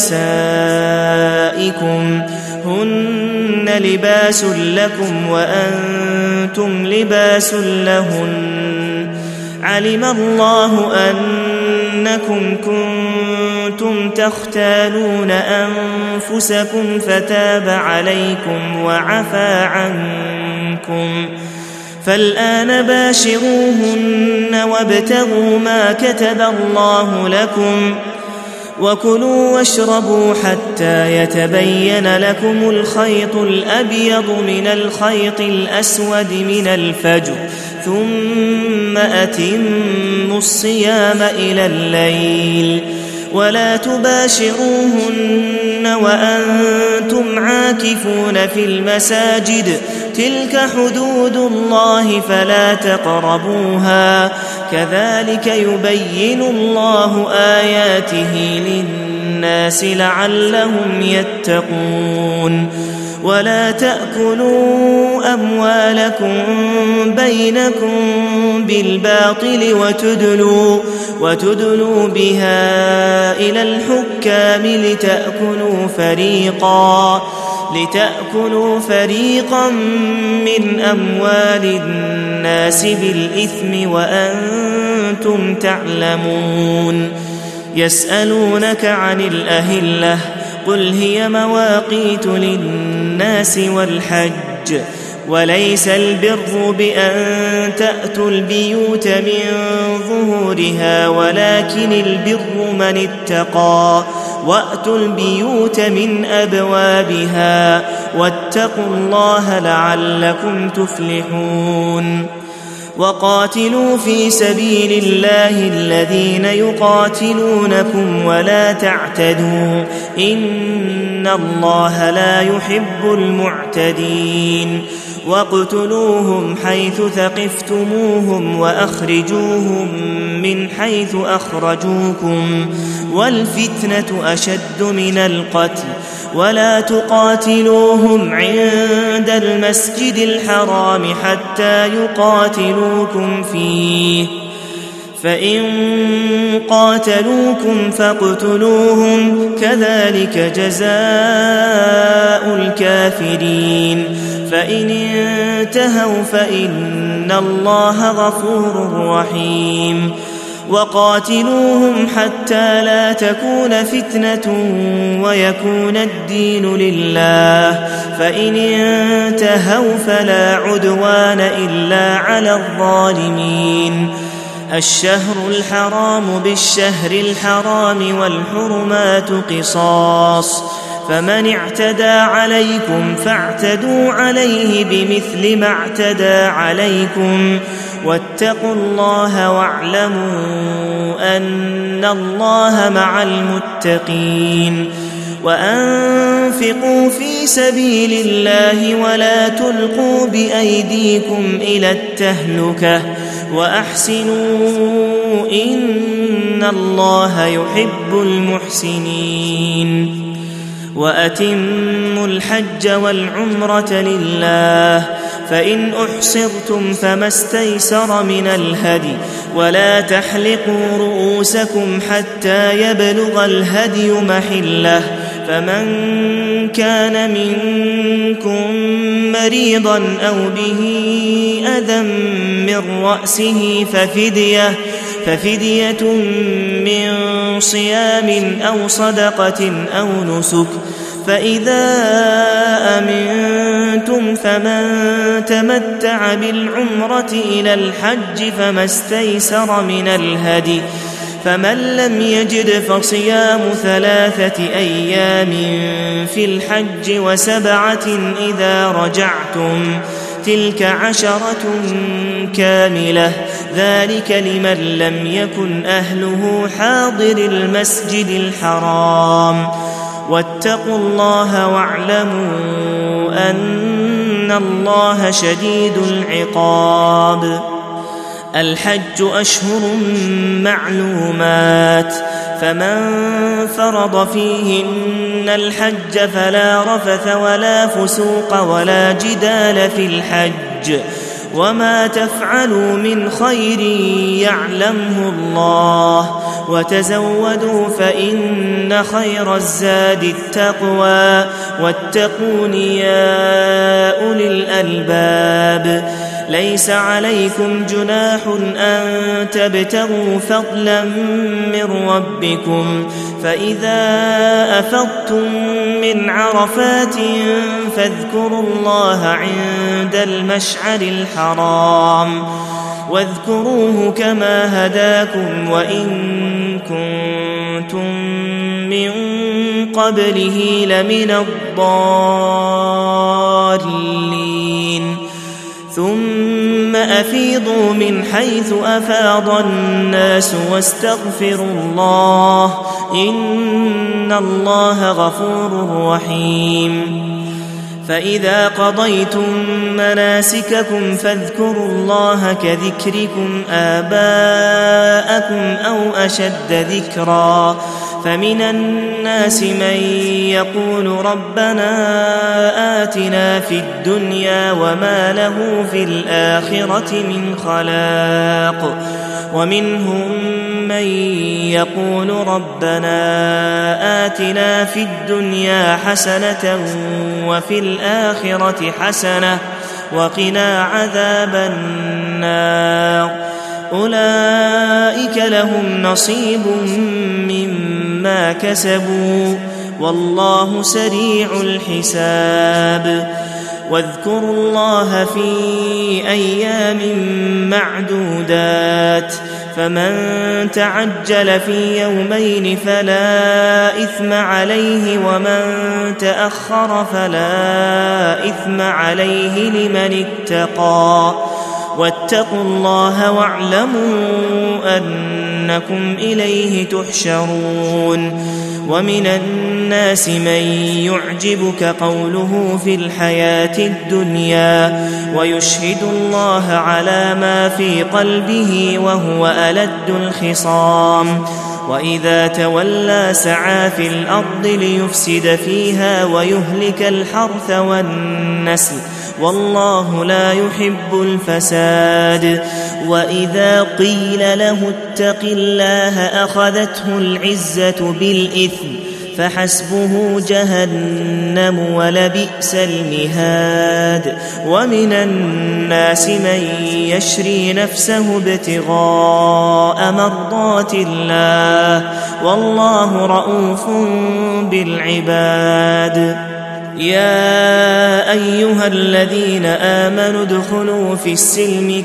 نسائكم هن لباس لكم وأنتم لباس لهن علم الله أنكم كنتم تختانون أنفسكم فتاب عليكم وعفى عنكم فالآن باشروهن وابتغوا ما كتب الله لكم وكلوا واشربوا حتى يتبين لكم الخيط الأبيض من الخيط الأسود من الفجر ثم أتموا الصيام إلى الليل ولا تباشروهن وأنتم عاكفون في المساجد تلك حدود الله فلا تقربوها كذلك يبين الله آياته للناس لعلهم يتقون ولا تأكلوا أموالكم بينكم بالباطل وتدلوا بها إلى الحكام لتأكلوا فريقا من أموال الناس بالإثم وأنتم تعلمون يسألونك عن الأهلة قل هي مواقيت للناس والحج وليس البر بأن تأتوا البيوت من ظهورها ولكن البر من اتقى وأتوا البيوت من أبوابها واتقوا الله لعلكم تفلحون وقاتلوا في سبيل الله الذين يقاتلونكم ولا تعتدوا إن الله لا يحب المعتدين واقتلوهم حيث ثقفتموهم وأخرجوهم من حيث أخرجوكم والفتنة أشد من القتل ولا تقاتلوهم عند المسجد الحرام حتى يقاتلوكم فيه فإن قاتلوكم فاقتلوهم كذلك جزاء الكافرين فإن انتهوا فإن الله غفور رحيم وقاتلوهم حتى لا تكون فتنة ويكون الدين لله فإن انتهوا فلا عدوان إلا على الظالمين الشهر الحرام بالشهر الحرام والحرمات قصاص فمن اعتدى عليكم فاعتدوا عليه بمثل ما اعتدى عليكم واتقوا الله واعلموا أن الله مع المتقين وأنفقوا في سبيل الله ولا تلقوا بأيديكم إلى التهلكة وأحسنوا إن الله يحب المحسنين وأتموا الحج والعمرة لله فإن أحصرتم فما استيسر من الهدي ولا تحلقوا رؤوسكم حتى يبلغ الهدي محله فمن كان منكم مريضا أو به أذى من رأسه ففدية من صيام أو صدقة أو نسك فإذا أمنتم فمن تمتع بالعمرة إلى الحج فما استيسر من الهدي فمن لم يجد فصيام 3 أيام في الحج و7 إذا رجعتم تلك 10 كاملة ذلك لمن لم يكن أهله حاضر المسجد الحرام واتقوا الله واعلموا أن الله شديد العقاب الحج أشهر معلومات فمن فرض فيهن الحج فلا رفث ولا فسوق ولا جدال في الحج وما تفعلوا من خير يعلمه الله وتزودوا فإن خير الزاد التقوى واتقون يا أولي الألباب ليس عليكم جناح أن تبتغوا فضلا من ربكم فإذا أفضتم من عرفات فاذكروا الله عند المشعر الحرام واذكروه كما هداكم وإن كنتم من قبله لمن الضالين ثم أفيضوا من حيث أفاض الناس واستغفروا الله إن الله غفور رحيم فإذا قضيتم مناسككم فاذكروا الله كذكركم آباءكم أو أشد ذكرا فمن الناس من يقول ربنا آتنا في الدنيا وما له في الآخرة من خلاق ومنهم من يقول ربنا آتنا في الدنيا حسنة وفي الآخرة حسنة وقنا عذاب النار أولئك لهم نصيب مما كسبوا والله سريع الحساب واذكروا الله في أيام معدودات فمن تعجل في يومين فلا إثم عليه ومن تأخر فلا إثم عليه لمن اتقى واتقوا الله واعلموا أنكم إليه تحشرون ومن الناس من يعجبك قوله في الحياة الدنيا ويشهد الله على ما في قلبه وهو ألد الخصام وإذا تولى سعى في الأرض ليفسد فيها ويهلك الحرث والنسل والله لا يحب الفساد وإذا قيل له اتق الله أخذته العزة بالإثم فحسبه جهنم ولبئس المهاد ومن الناس من يشري نفسه ابتغاء مرضات الله والله رؤوف بالعباد يا أيها الذين آمنوا ادخلوا في السلم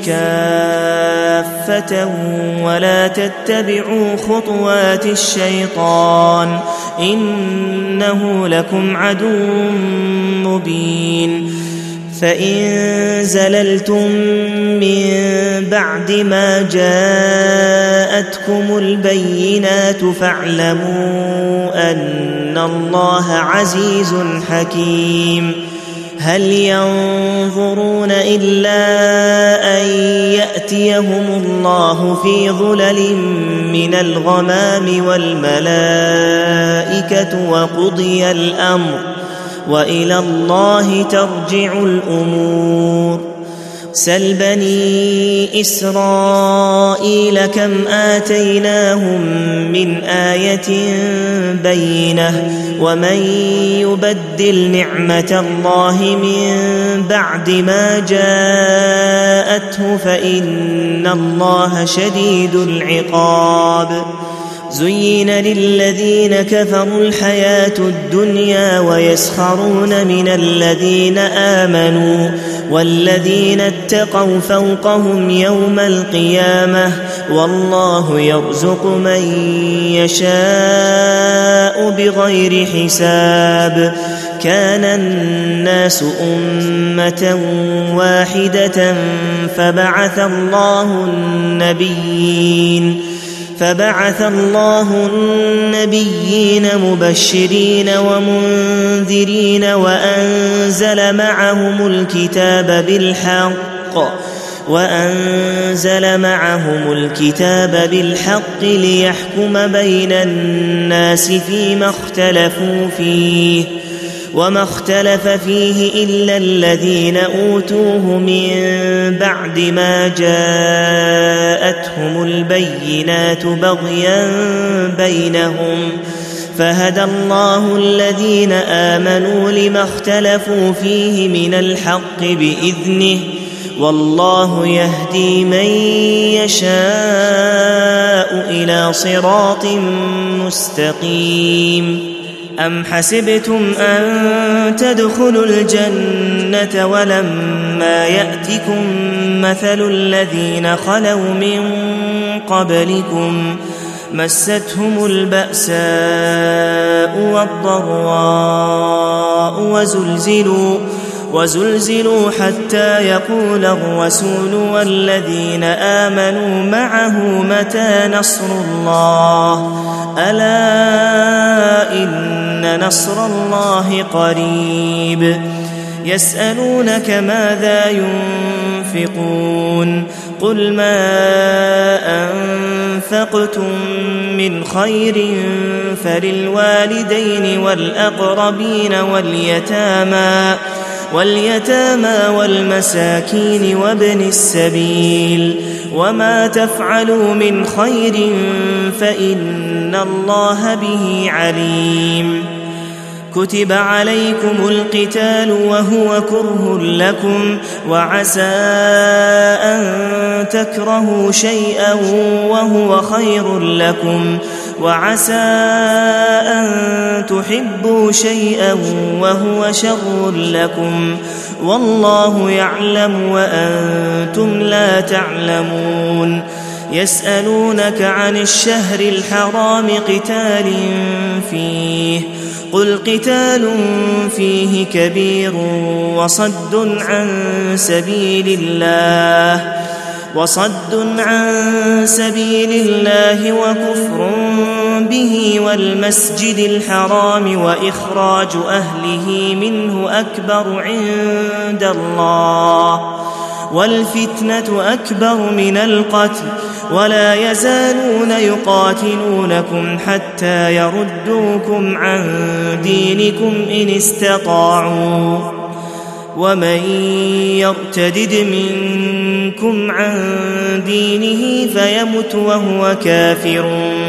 كافة ولا تتبعوا خطوات الشيطان إنه لكم عدو مبين فإن زللتم من بعد ما جاءتكم البينات فاعلموا أن الله عزيز حكيم هل ينظرون إلا أن يأتيهم الله في ظلل من الغمام والملائكة وقضي الأمر وإلى الله ترجع الأمور سل بني إسرائيل كم آتيناهم من آية بينة ومن يبدل نعمة الله من بعد ما جاءته فإن الله شديد العقاب زين للذين كفروا الحياة الدنيا ويسخرون من الذين آمنوا والذين اتقوا فوقهم يوم القيامة والله يرزق من يشاء بغير حساب كان الناس أمة واحدة فبعث الله النبيين مبشرين ومنذرين وأنزل معهم الكتاب بالحق ليحكم بين الناس فيما اختلفوا فيه وما اختلف فيه إلا الذين أوتوه من بعد ما جاءتهم البينات بغيا بينهم فهدى الله الذين آمنوا لما اختلفوا فيه من الحق بإذنه والله يهدي من يشاء إلى صراط مستقيم أم حسبتم أن تدخلوا الجنة ولما يأتكم مثل الذين خلوا من قبلكم مستهم البأساء والضراء وزلزلوا حتى يقول الرسول والذين آمنوا معه متى نصر الله ألا إن نصر الله قريب يسألونك ماذا ينفقون قل ما أنفقتم من خير فللوالدين والأقربين واليتامى والمساكين وابن السبيل وما تفعلوا من خير فإن الله به عليم كتب عليكم القتال وهو كره لكم وعسى أن تكرهوا شيئا وهو خير لكم وعسى أن تحبوا شيئا وهو شر لكم والله يعلم وأنتم لا تعلمون يسألونك عن الشهر الحرام قتال فيه قل قتال فيه كبير وصد عن سبيل الله وكفر به والمسجد الحرام وإخراج أهله منه أكبر عند الله والفتنة أكبر من القتل ولا يزالون يقاتلونكم حتى يردوكم عن دينكم إن استطاعوا ومن يرتدد منكم عن دينه فيمت وهو كافر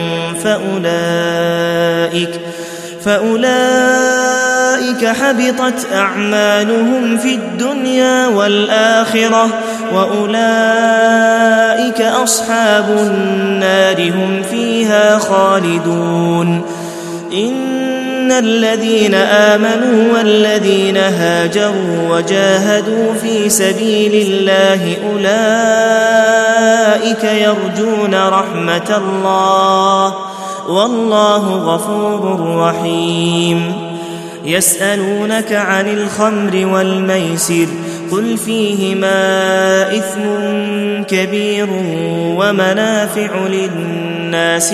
فأولئك حبطت أعمالهم في الدنيا والآخرة وأولئك أصحاب النار هم فيها خالدون إن إن الذين آمنوا والذين هاجروا وجاهدوا في سبيل الله أولئك يرجون رحمة الله والله غفور رحيم. يسألونك عن الخمر والميسر قل فيهما إثم كبير ومنافع للناس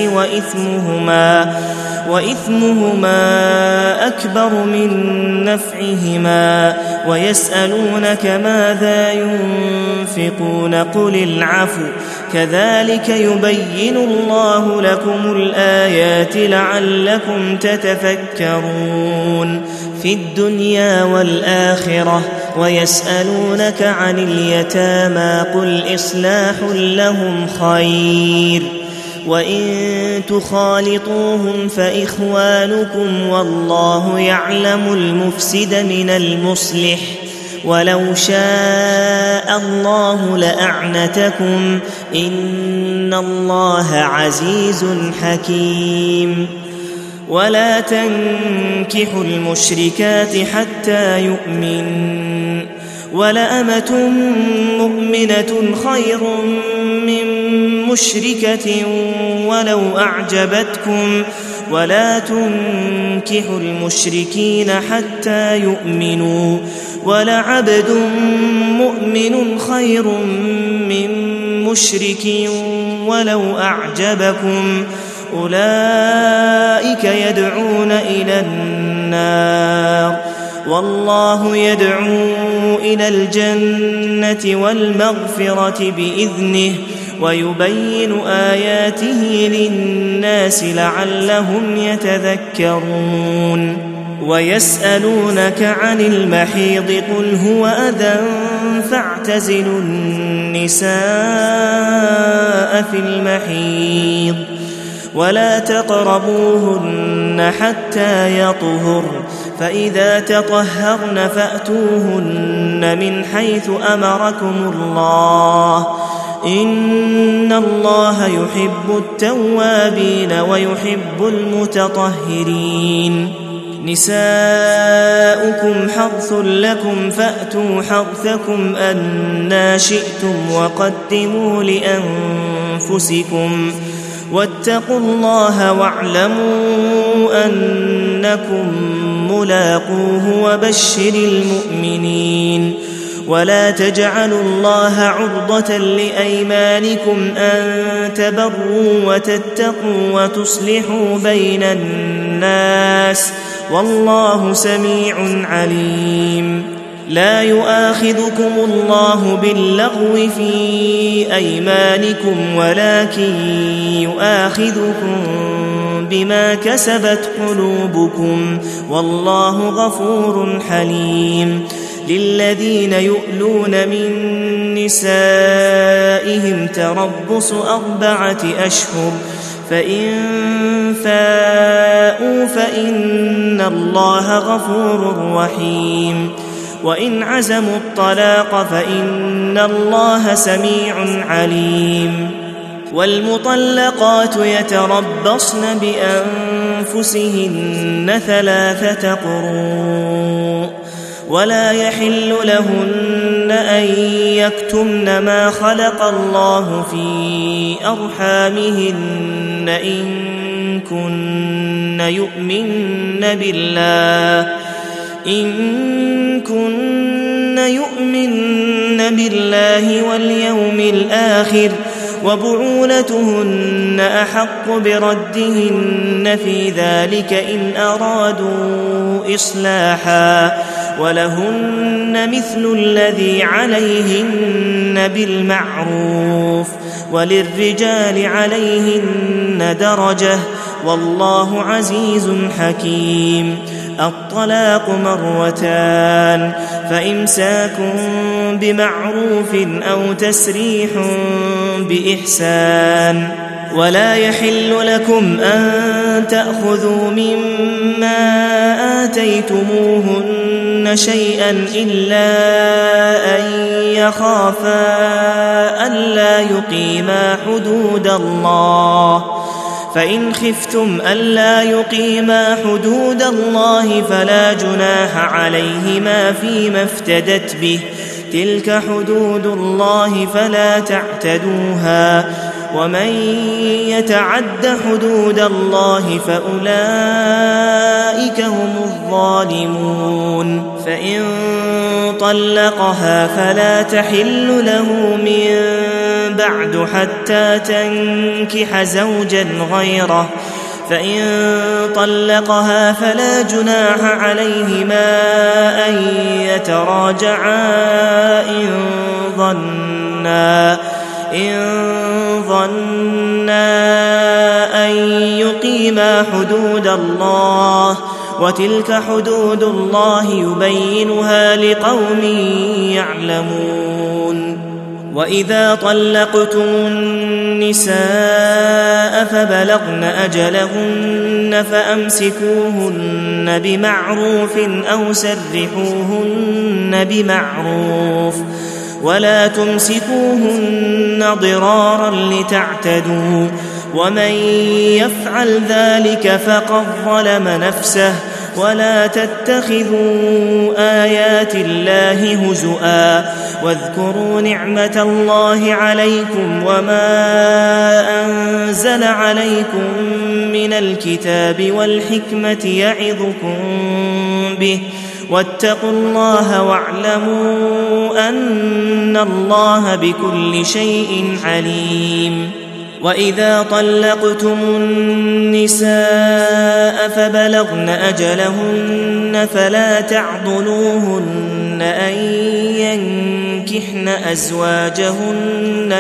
وإثمهما أكبر من نفعهما ويسألونك ماذا ينفقون قل العفو كذلك يبين الله لكم الآيات لعلكم تتفكرون في الدنيا والآخرة. ويسألونك عن اليتامى قل إصلاح لهم خير وإن تخالطوهم فإخوانكم والله يعلم المفسد من المصلح ولو شاء الله لأعنتكم إن الله عزيز حكيم. ولا تنكحوا المشركات حتى يؤمنن ولأمة مؤمنة خير من مشركة ولو أعجبتكم ولا تنكحوا المشركين حتى يؤمنوا ولعبد مؤمن خير من مشرك ولو أعجبكم أولئك يدعون إلى النار والله يدعو إلى الجنة والمغفرة بإذنه ويبين آياته للناس لعلهم يتذكرون. ويسألونك عن المحيض قل هو أذى فاعتزلوا النساء في المحيض ولا تقربوهن حتى يطهر فإذا تطهرن فأتوهن من حيث أمركم الله إن الله يحب التوابين ويحب المتطهرين. نساؤكم حرث لكم فأتوا حرثكم أنى شئتم وقدموا لأنفسكم واتقوا الله واعلموا أنكم ملاقوه وبشر المؤمنين. ولا تجعلوا الله عرضة لأيمانكم أن تبروا وتتقوا وتصلحوا بين الناس والله سميع عليم. لا يؤاخذكم الله باللغو في أيمانكم ولكن يؤاخذكم بما كسبت قلوبكم والله غفور حليم. للذين يؤلون من نسائهم تربص 4 أشهر فإن فاءوا فإن الله غفور رحيم. وإن عزموا الطلاق فإن الله سميع عليم. والمطلقات يتربصن بأنفسهن 3 قروء ولا يحل لهن أن يكتمن ما خلق الله في أرحامهن إن كن يؤمن بالله واليوم الآخر وبعولتهن أحق بردهن في ذلك إن أرادوا إصلاحا ولهن مثل الذي عليهن بالمعروف وللرجال عليهن درجة والله عزيز حكيم. الطلاق 2 فإمساك بمعروف أو تسريح بإحسان. ولا يحل لكم أن تأخذوا مما آتيتموهن شيئا إلا أن يخافا ألا يقيما حدود الله فإن خفتم ألا يقيما حدود الله فلا جناح عليهما فيما افتدت به، تلك حدود الله فلا تعتدوها، ومن يتعد حدود الله فأولئك هم الظالمون. فإن طلقها فلا تحل له من بعد حتى تنكح زوجا غيره، فإن طلقها فلا جناح عليهما أن يتراجعا إن ظنا أن يقيما حدود الله، وتلك حدود الله يبينها لقوم يعلمون. وإذا طلقتم النساء فبلغن أجلهن فأمسكوهن بمعروف أو سرحوهن بمعروف، ولا تمسكوهن ضرارا لتعتدوا، ومن يفعل ذلك فقد ظلم نفسه. ولا تتخذوا آيات الله هزؤا، واذكروا نعمة الله عليكم وما أنزل عليكم من الكتاب والحكمة يعظكم به، واتقوا الله واعلموا أن الله بكل شيء عليم. وإذا طلقتم النساء فبلغن أجلهن فلا تعضلوهن أن ينكحن أزواجهن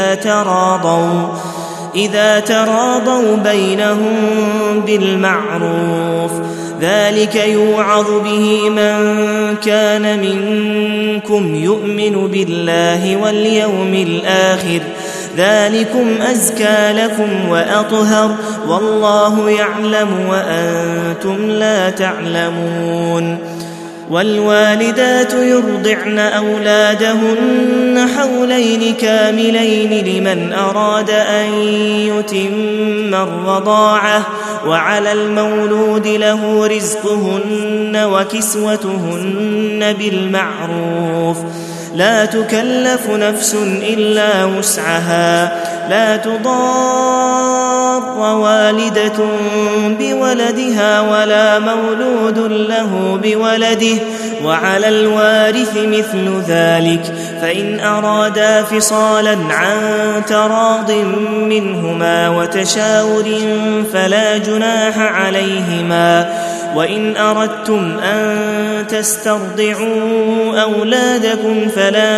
إذا تراضوا بينهم بالمعروف، ذلك يوعظ به من كان منكم يؤمن بالله واليوم الآخر، ذلكم أزكى لكم وأطهر، والله يعلم وأنتم لا تعلمون. والوالدات يرضعن أولادهن حولين كاملين لمن أراد أن يتم الرضاعة، وعلى المولود له رزقهن وكسوتهن بالمعروف، لا تكلف نفس إلا وسعها، لا تضار والدة بولدها ولا مولود له بولده، وعلى الوارث مثل ذلك، فإن أرادا فصالا عن تراض منهما وتشاور فلا جناح عليهما. وإن أردتم أن تسترضعوا أولادكم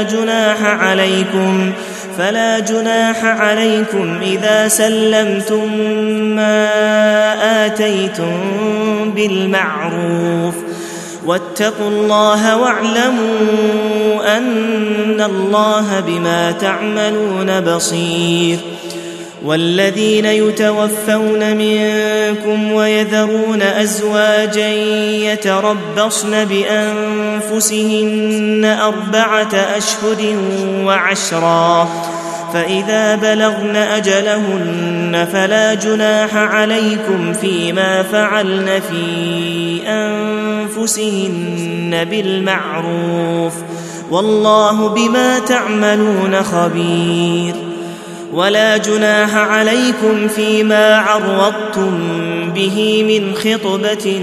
فلا جناح عليكم إذا سلمتم ما آتيتم بالمعروف، واتقوا الله واعلموا أن الله بما تعملون بصير. والذين يتوفون منكم ويذرون أزواجا يتربصن بأنفسهن 4 أشهر و10، فإذا بلغن أجلهن فلا جناح عليكم فيما فعلن في أنفسهن بالمعروف، والله بما تعملون خبير. ولا جناح عليكم فيما عرضتم به من خطبة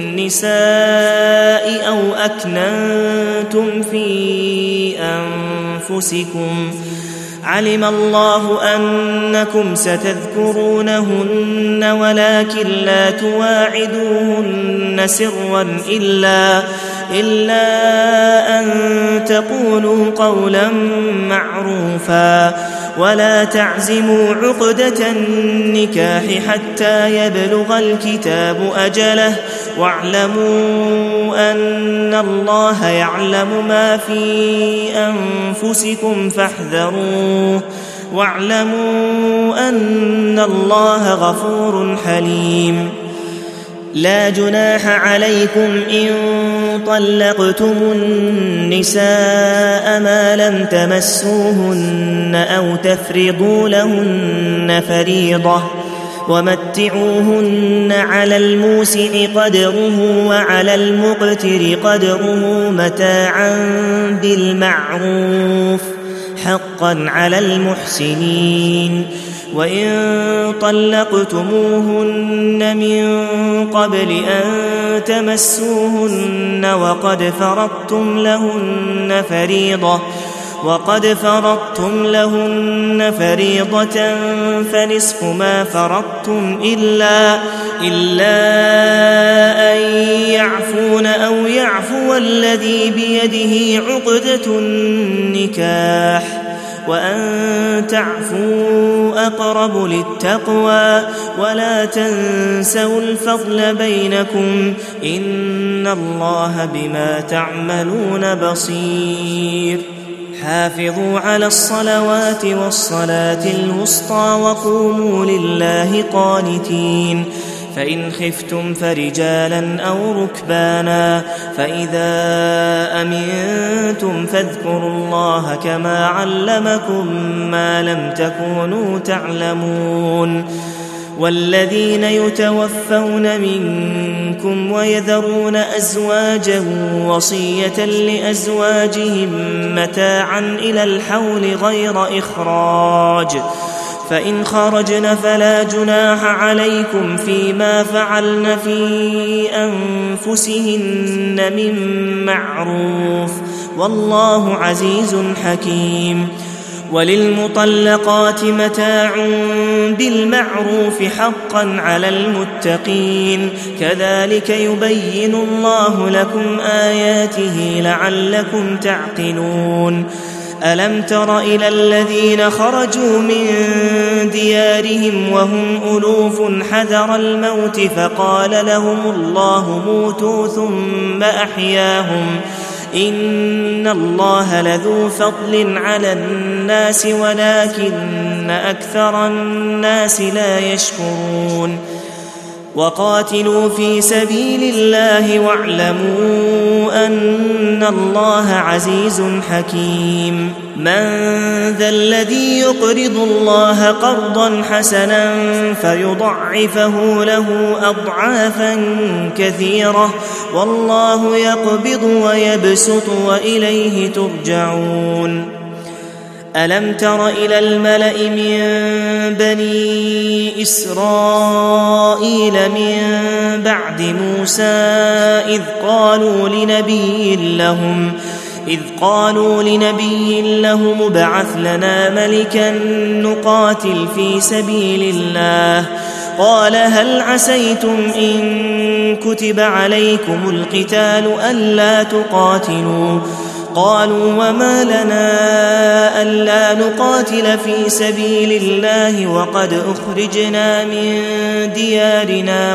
النساء أو أكننتم في أنفسكم، علم الله أنكم ستذكرونهن ولكن لا تواعدوهن سرا إلا أن تقولوا قولا معروفا، ولا تعزموا عقدة النكاح حتى يبلغ الكتاب أجله، واعلموا أن الله يعلم ما في أنفسكم فاحذروه، واعلموا أن الله غفور حليم. لا جناح عليكم إن طلقتم النساء ما لم تمسوهن أو تفرضوا لهن فريضة، ومتعوهن على الموسع قدره وعلى المقتر قدره متاعا بالمعروف حقا على المحسنين. وإن طلقتموهن من قبل أن تمسوهن وقد فرضتم لهن فريضة فنصف ما فرضتم إلا أن يعفون أو يعفو الذي بيده عقدة النكاح وأن تعفوا أقرب للتقوى ولا تنسوا الفضل بينكم إن الله بما تعملون بصير. حافظوا على الصلوات والصلاة الوسطى وقوموا لله قانتين. فإن خفتم فرجالا أو ركبانا فإذا أمنتم فاذكروا الله كما علمكم ما لم تكونوا تعلمون. والذين يتوفون منكم ويذرون أزواجا وصية لأزواجهم متاعا إلى الحول غير إخراج فإن خرجن فلا جناح عليكم فيما فعلن في أنفسهن من معروف والله عزيز حكيم. وللمطلقات متاع بالمعروف حقا على المتقين كذلك يبين الله لكم آياته لعلكم تعقلون. ألم تر إلى الذين خرجوا من ديارهم وهم ألوف حذر الموت فقال لهم الله موتوا ثم أحياهم إن الله لذو فضل على الناس ولكن أكثر الناس لا يشكرون. وقاتلوا في سبيل الله واعلموا أن الله عزيز حكيم. من ذا الذي يقرض الله قرضا حسنا فيضعفه له أضعافا كثيرة والله يقبض ويبسط وإليه ترجعون. ألم تر إلى الملأ من بني إسرائيل من بعد موسى إذ قالوا لنبي لهم ابعث لنا ملكا نقاتل في سبيل الله قال هل عسيتم إن كتب عليكم القتال ألا تقاتلوا قالوا وما لنا ألا نقاتل في سبيل الله وقد أخرجنا من ديارنا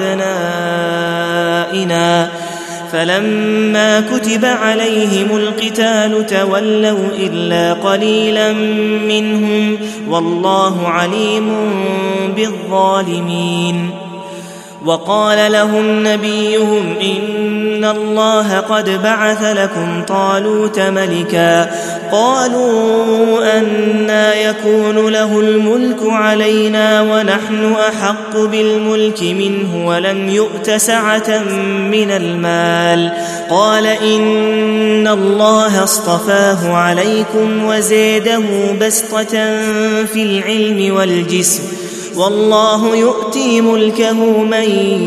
وأبنائنا فلما كتب عليهم القتال تولوا إلا قليلا منهم والله عليم بالظالمين. وقال لهم نبيهم إن الله قد بعث لكم طالوت ملكا قالوا أنى يكون له الملك علينا ونحن أحق بالملك منه ولم يؤت سعة من المال قال إن الله اصطفاه عليكم وزيده بسطة في العلم والجسم والله يؤتي ملكه من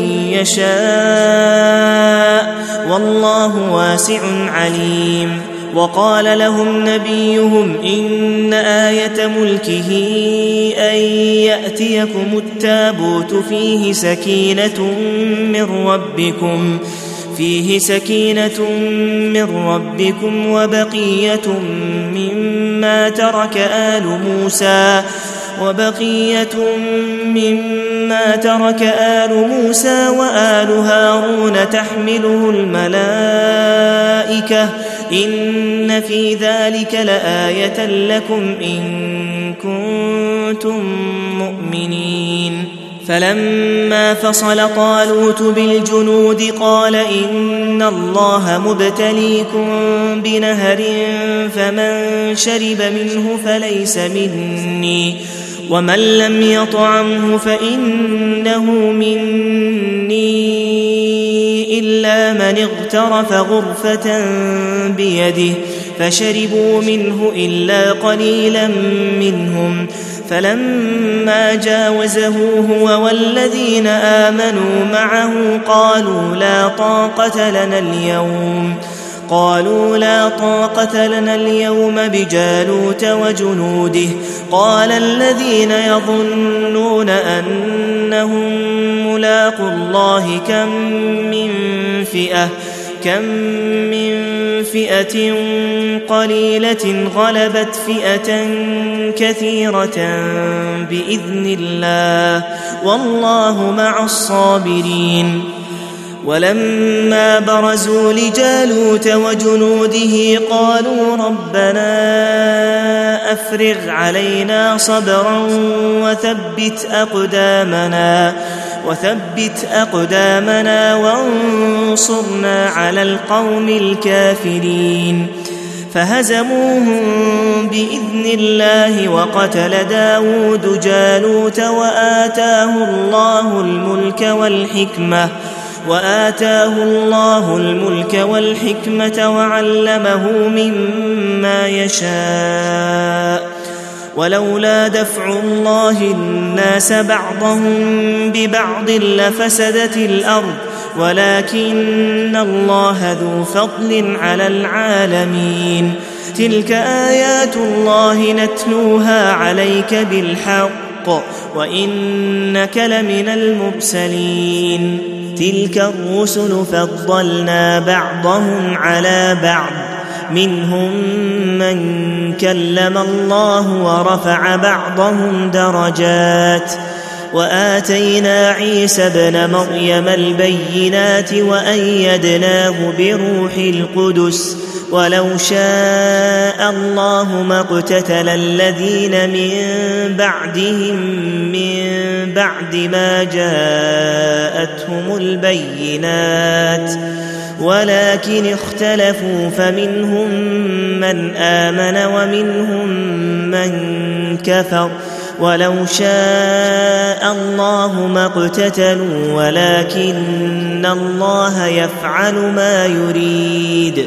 يشاء والله واسع عليم. وقال لهم نبيهم إن آية ملكه أن يأتيكم التابوت فيه سكينة من ربكم وبقية مما ترك آل موسى وآل هارون تحمله الملائكة إن في ذلك لآية لكم إن كنتم مؤمنين. فلما فصل طالوت بالجنود قال إن الله مبتليكم بنهر فمن شرب منه فليس مني ومن لم يطعمه فإنه مني إلا من اغترف غرفة بيده فشربوا منه إلا قليلا منهم فلما جاوزه هو والذين آمنوا معه قالوا لا طاقة لنا اليوم بجالوت وجنوده قال الذين يظنون أنهم ملاقو الله كم من فئة قليلة غلبت فئة كثيرة بإذن الله والله مع الصابرين. ولما برزوا لجالوت وجنوده قالوا ربنا أفرغ علينا صبرا وثبت أقدامنا وانصرنا على القوم الكافرين فهزموهم بإذن الله وقتل داود جالوت وآتاه الله الملك والحكمة وعلمه مما يشاء ولولا دفع الله الناس بعضهم ببعض لفسدت الأرض ولكن الله ذو فضل على العالمين. تلك آيات الله نتلوها عليك بالحق وإنك لمن المرسلين. تلك الرسل فضلنا بعضهم على بعض منهم من كلم الله ورفع بعضهم درجات وآتينا عيسى ابن مريم البينات وأيدناه بروح القدس ولو شاء الله ما اقتتل الذين من بعدهم من بعد ما جاءتهم البينات ولكن اختلفوا فمنهم من آمن ومنهم من كفر ولو شاء الله ما اقتتلوا ولكن الله يفعل ما يريد.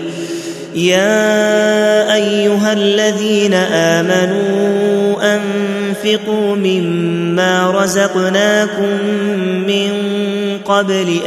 يا أيها الذين آمنوا أنفقوا مما رزقناكم من قبل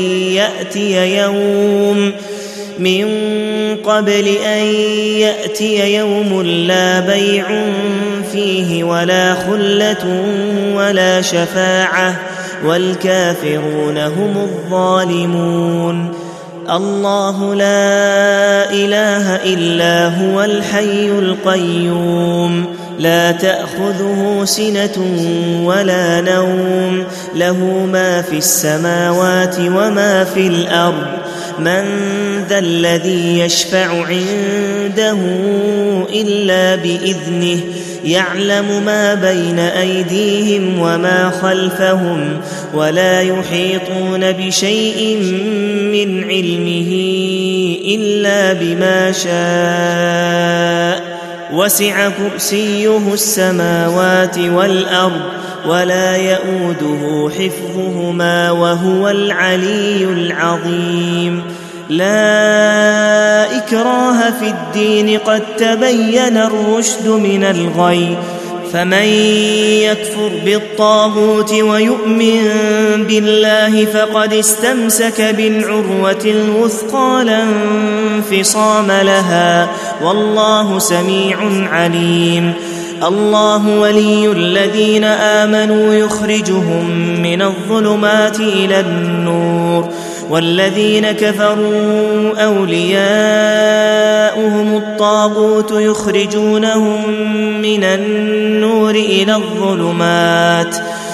أن يأتي يوم لا بيع فيه ولا خلة ولا شفاعة والكافرون هم الظالمون. الله لا إله إلا هو الحي القيوم لا تأخذه سنة ولا نوم له ما في السماوات وما في الأرض من ذا الذي يشفع عنده إلا بإذنه يعلم ما بين أيديهم وما خلفهم ولا يحيطون بشيء من علمه إلا بما شاء وسع كرسيه السماوات والأرض ولا يؤوده حفظهما وهو العلي العظيم. لا إكراه في الدين قد تبين الرشد من الغي فمن يكفر بالطاغوت ويؤمن بالله فقد استمسك بالعروة الوثقى لا انفصام لها والله سميع عليم. الله ولي الذين آمنوا يخرجهم من الظلمات إلى النور والذين كفروا أولياؤهم الطاغوت يخرجونهم من النور إلى الظلمات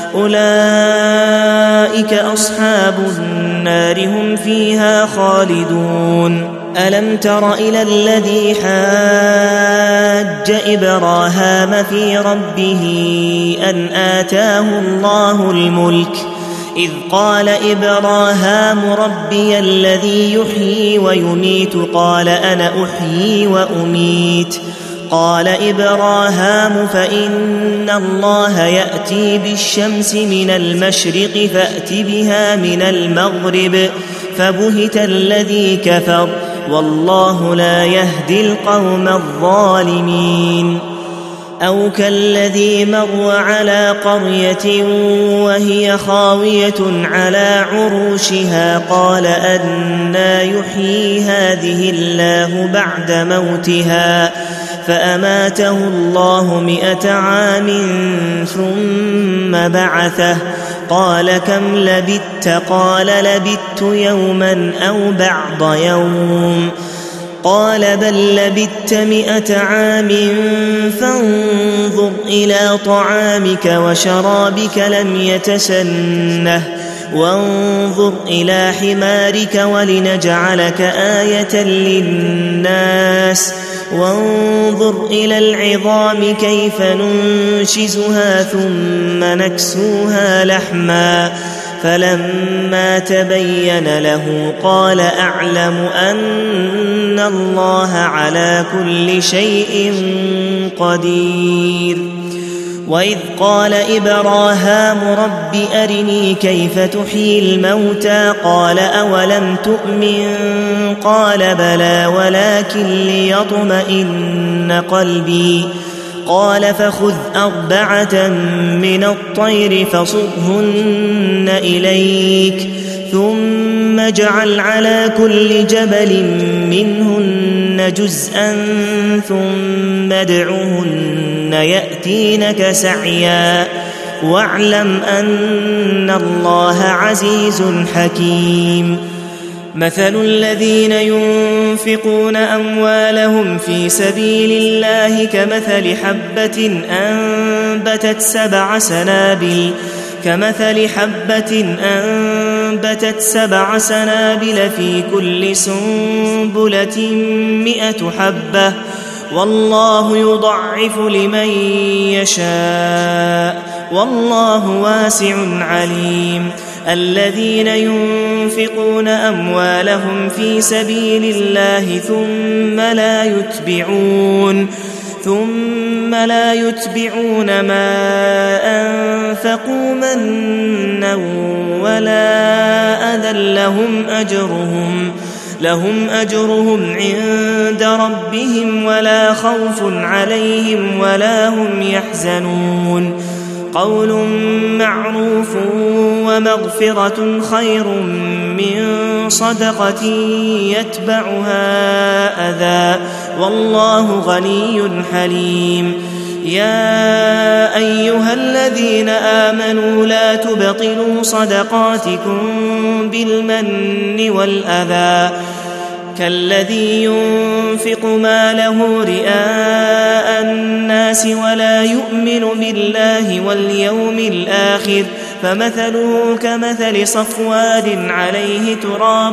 أولئك أصحاب النار هم فيها خالدون. ألم تر إلى الذي حاج إبراهام في ربه أن آتاه الله الملك إذ قال إبراهام ربي الذي يحيي ويميت قال أنا أحيي وأميت قال إبراهام فإن الله يأتي بالشمس من المشرق فأت بها من المغرب فبهت الذي كفر والله لا يهدي القوم الظالمين. أو كالذي مر على قرية وهي خاوية على عروشها قال أنى يحيي هذه الله بعد موتها فأماته الله 100 عام ثم بعثه قال كم لبثت قال لبثت يوما أو بعض يوم قال بل لبثت 100 عام فانظر إلى طعامك وشرابك لم يتسنه وانظر إلى حمارك ولنجعلك آية للناس وانظر إلى العظام كيف ننشزها ثم نكسوها لحما فلما تبين له قال أعلم أن الله على كل شيء قدير. وإذ قال إبراهام رب أرني كيف تحيي الموتى قال أولم تؤمن قال بلى ولكن ليطمئن قلبي قال فخذ 4 من الطير فصرهن إليك ثم اجعل على كل جبل منهن جزءا ثم ادعهن يأتينك سعيا واعلم أن الله عزيز حكيم. مثل الذين ينفقون أموالهم في سبيل الله كمثل حبة أنبتت 7 سنابل في كل سنبلة 100 حبة والله يضعف لمن يشاء والله واسع عليم. الذين ينفقون أموالهم في سبيل الله ثم لا يتبعون ما أنفقوا منا ولا أذى لهم أجرهم عند ربهم ولا خوف عليهم ولا هم يحزنون. قول معروف ومغفرة خير من صدقة يتبعها أذى والله غني حليم. يا أيها الذين آمنوا لا تبطلوا صدقاتكم بالمن والأذى كالذي ينفق ماله رئاء الناس ولا يؤمن بالله واليوم الآخر فمثله كمثل صفوان عليه تراب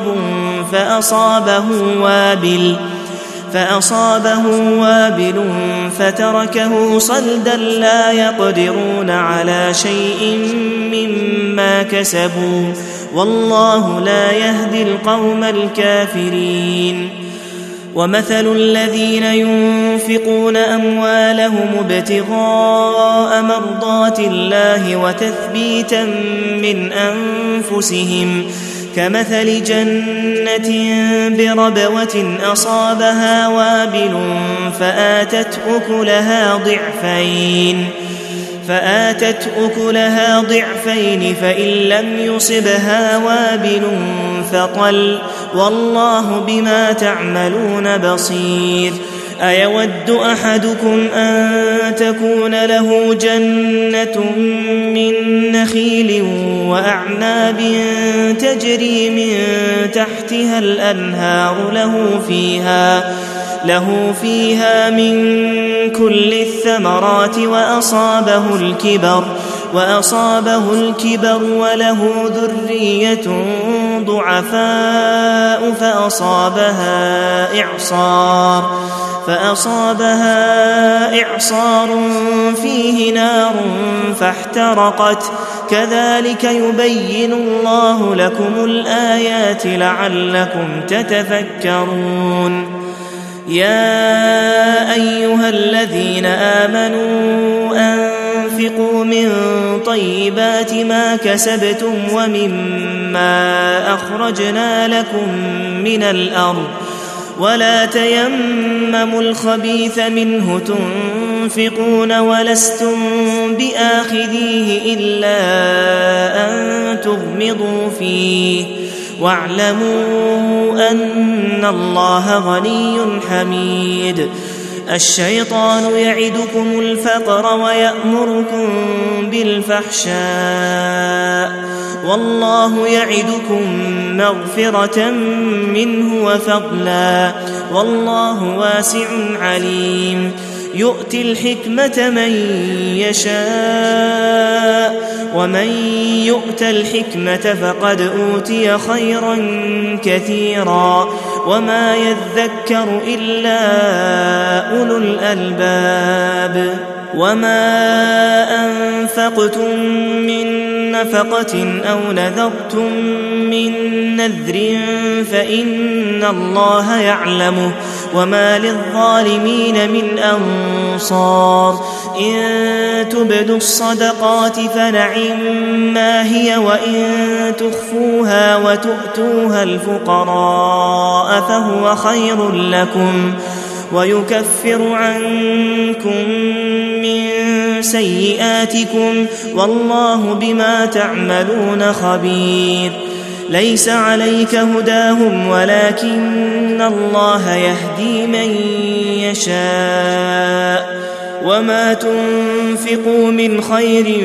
فأصابه وابل فتركه صلدا لا يقدرون على شيء مما كسبوا والله لا يهدي القوم الكافرين. ومثل الذين ينفقون أموالهم ابتغاء مرضات الله وتثبيتا من أنفسهم كمثل جنة بربوة أصابها وابل فآتت أكلها ضعفين فإن لم يصبها وابل فطل والله بما تعملون بصير. أيود أحدكم أن تكون له جنة من نخيل وأعناب تجري من تحتها الأنهار له فيها من كل الثمرات وأصابه الكبر وله ذرية ضعفاء فأصابها إعصار فيه نار فاحترقت كذلك يبين الله لكم الآيات لعلكم تتفكرون. يا أيها الذين آمنوا أنفقوا من طيبات ما كسبتم ومما أخرجنا لكم من الأرض ولا تيمموا الخبيث منه تنفقون ولستم بآخذيه إلا أن تغمضوا فيه واعلموا أن الله غني حميد. الشيطان يعدكم الفقر ويأمركم بالفحشاء والله يعدكم مغفرة منه وفضلا والله واسع عليم. يؤتي الحكمة من يشاء ومن يؤت الحكمة فقد أوتي خيرا كثيرا وما يذكر إلا أولو الألباب. وما أنفقتم من نفقة أو نذرتم من نذر فإن الله يعلمه وما للظالمين من أنصار. إن تبدوا الصدقات فنعما هي وإن تخفوها وتؤتوها الفقراء فهو خير لكم ويكفر عنكم من سيئاتكم والله بما تعملون خبير. ليس عليك هداهم ولكن الله يهدي من يشاء وما تنفقوا من خير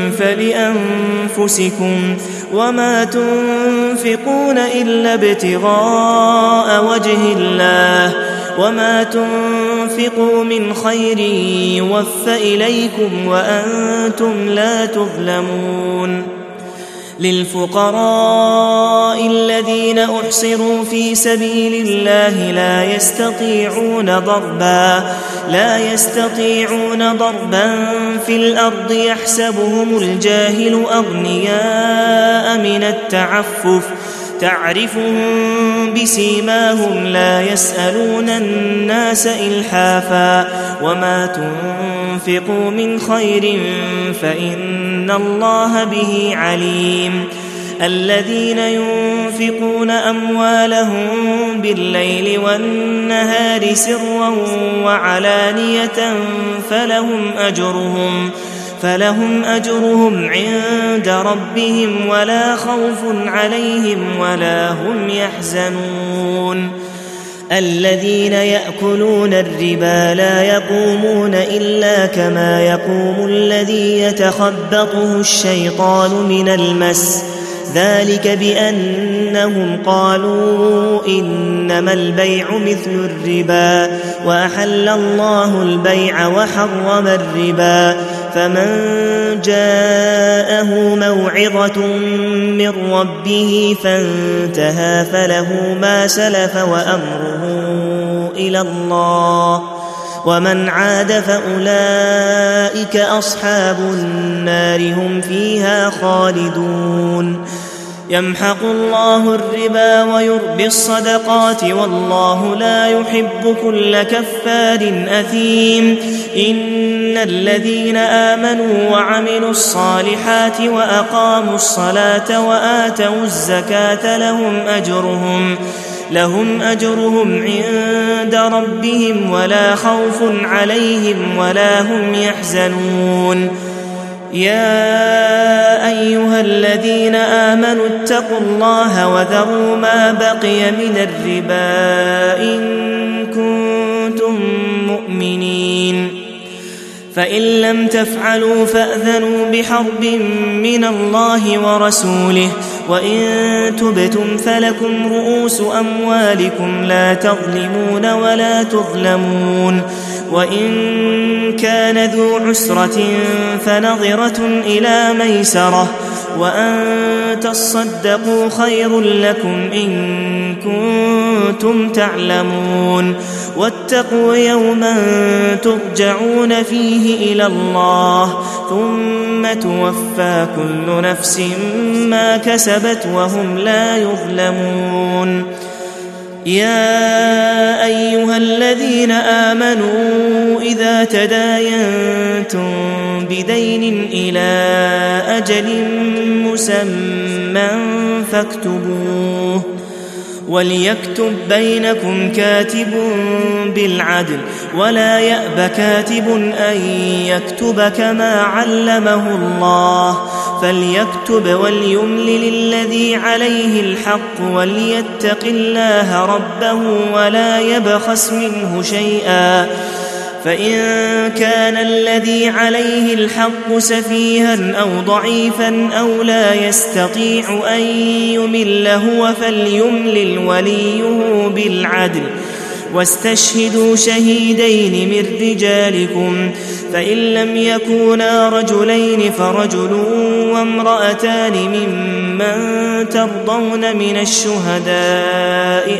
فلأنفسكم وما تنفقون إلا ابتغاء وجه الله وما تنفقوا من خير يوفى إليكم وأنتم لا تظلمون. للفقراء الذين أحصروا في سبيل الله لا يستطيعون ضربا في الأرض يحسبهم الجاهل أغنياء من التعفف تعرفهم بسيماهم لا يسألون الناس إلحافا وما تنفقوا من خير فإن الله به عليم. الذين ينفقون أموالهم بالليل والنهار سرا وعلانية فلهم أجرهم عند ربهم ولا خوف عليهم ولا هم يحزنون. الذين يأكلون الربا لا يقومون إلا كما يقوم الذي يتخبطه الشيطان من المس ذلك بأنهم قالوا إنما البيع مثل الربا وأحل الله البيع وحرم الربا. فمن جاءه موعظة من ربه فانتهى فله ما سلف وأمره إلى الله ومن عاد فأولئك أصحاب النار هم فيها خالدون. يمحق الله الربا ويربي الصدقات والله لا يحب كل كفار أثيم. إن الذين آمنوا وعملوا الصالحات وأقاموا الصلاة وآتوا الزكاة لهم أجرهم عند ربهم ولا خوف عليهم ولا هم يحزنون. يا أيها الذين آمنوا اتقوا الله وذروا ما بقي من الربا إن كنتم مؤمنين فإن لم تفعلوا فأذنوا بحرب من الله ورسوله وإن تبتم فلكم رؤوس أموالكم لا تظلمون ولا تظلمون. وإن كان ذو عسرة فنظرة إلى ميسرة وأن تصدقوا خير لكم إن كنتم تعلمون. واتقوا يوما ترجعون فيه إلى الله ثم توفى كل نفس ما كسبت وهم لا يظلمون. يا أيها الذين آمنوا إذا تداينتم بدين إلى أجل مسمى فاكتبوه وليكتب بينكم كاتب بالعدل ولا يأب كاتب أن يكتب كما علمه الله فليكتب وليملل الذي عليه الحق وليتق الله ربه ولا يبخس منه شيئا فإن كان الذي عليه الحق سفيها أو ضعيفا أو لا يستطيع أن يمل هو فليملل وليه بالعدل واستشهدوا شهيدين من رجالكم فإن لم يكونا رجلين فرجل وامرأتان ممن ترضون من الشهداء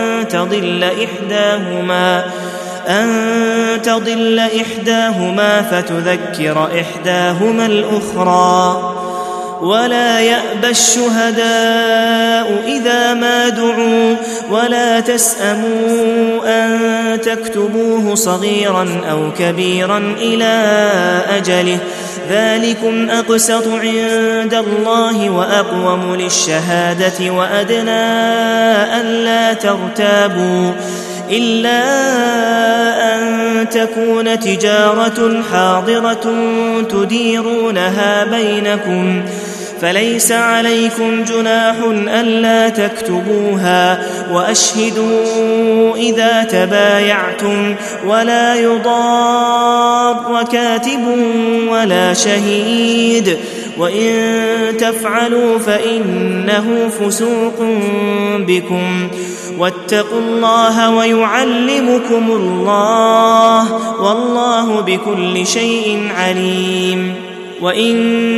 أن تضل إحداهما فتذكر إحداهما الأخرى ولا يأبى الشهداء إذا ما دعوا ولا تسأموا أن تكتبوه صغيرا أو كبيرا إلى أجله ذلكم أقسط عند الله وأقوم للشهادة وأدنى ألا ترتابوا إلا أن تكون تجارة حاضرة تديرونها بينكم فليس عليكم جناح ألا تكتبوها وأشهدوا إذا تبايعتم ولا يضار كاتب ولا شهيد وإن تفعلوا فإنه فسوق بكم واتقوا الله ويعلمكم الله والله بكل شيء عليم وإن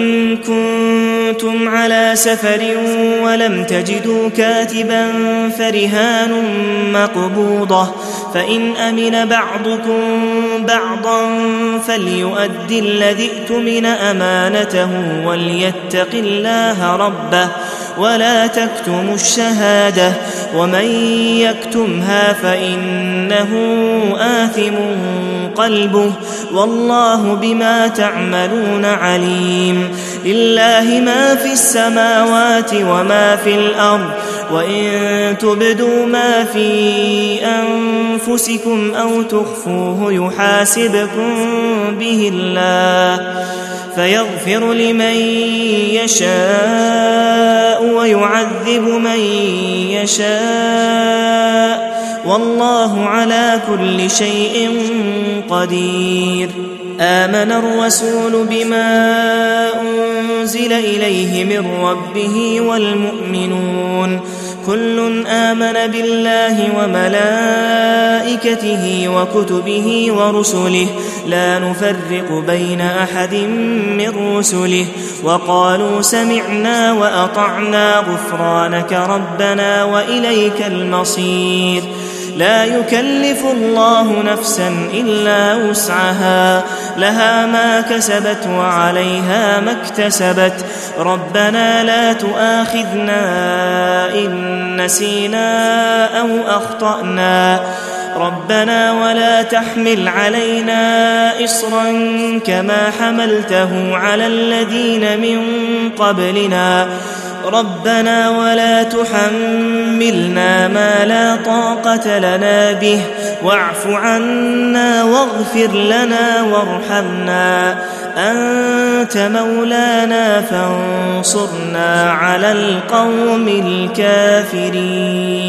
كنتم على سفر ولم تجدوا كاتبا فرهان مقبوضة فإن أمن بعضكم بعضا فليؤد الذي ائتمن أمانته وليتق الله ربه ولا تكتموا الشهادة ومن يكتمها فإنه آثم قلبه والله بما تعملون عليم لله ما في السماوات وما في الأرض وإن تبدوا ما في أنفسكم أو تخفوه يحاسبكم به الله فيغفر لمن يشاء ويعذب من يشاء والله على كل شيء قدير آمن الرسول بما أنزل إليه من ربه والمؤمنون كل آمن بالله وملائكته وكتبه ورسله لا نفرق بين أحد من رسله وقالوا سمعنا وأطعنا غفرانك ربنا وإليك المصير لا يكلف الله نفسا إلا وسعها لها ما كسبت وعليها ما اكتسبت ربنا لا تؤاخذنا إن نسينا أو أخطأنا ربنا ولا تحمل علينا إصرا كما حملته على الذين من قبلنا ربنا ولا تحملنا ما لا طاقة لنا به واعف عنا واغفر لنا وارحمنا أنت مولانا فانصرنا على القوم الكافرين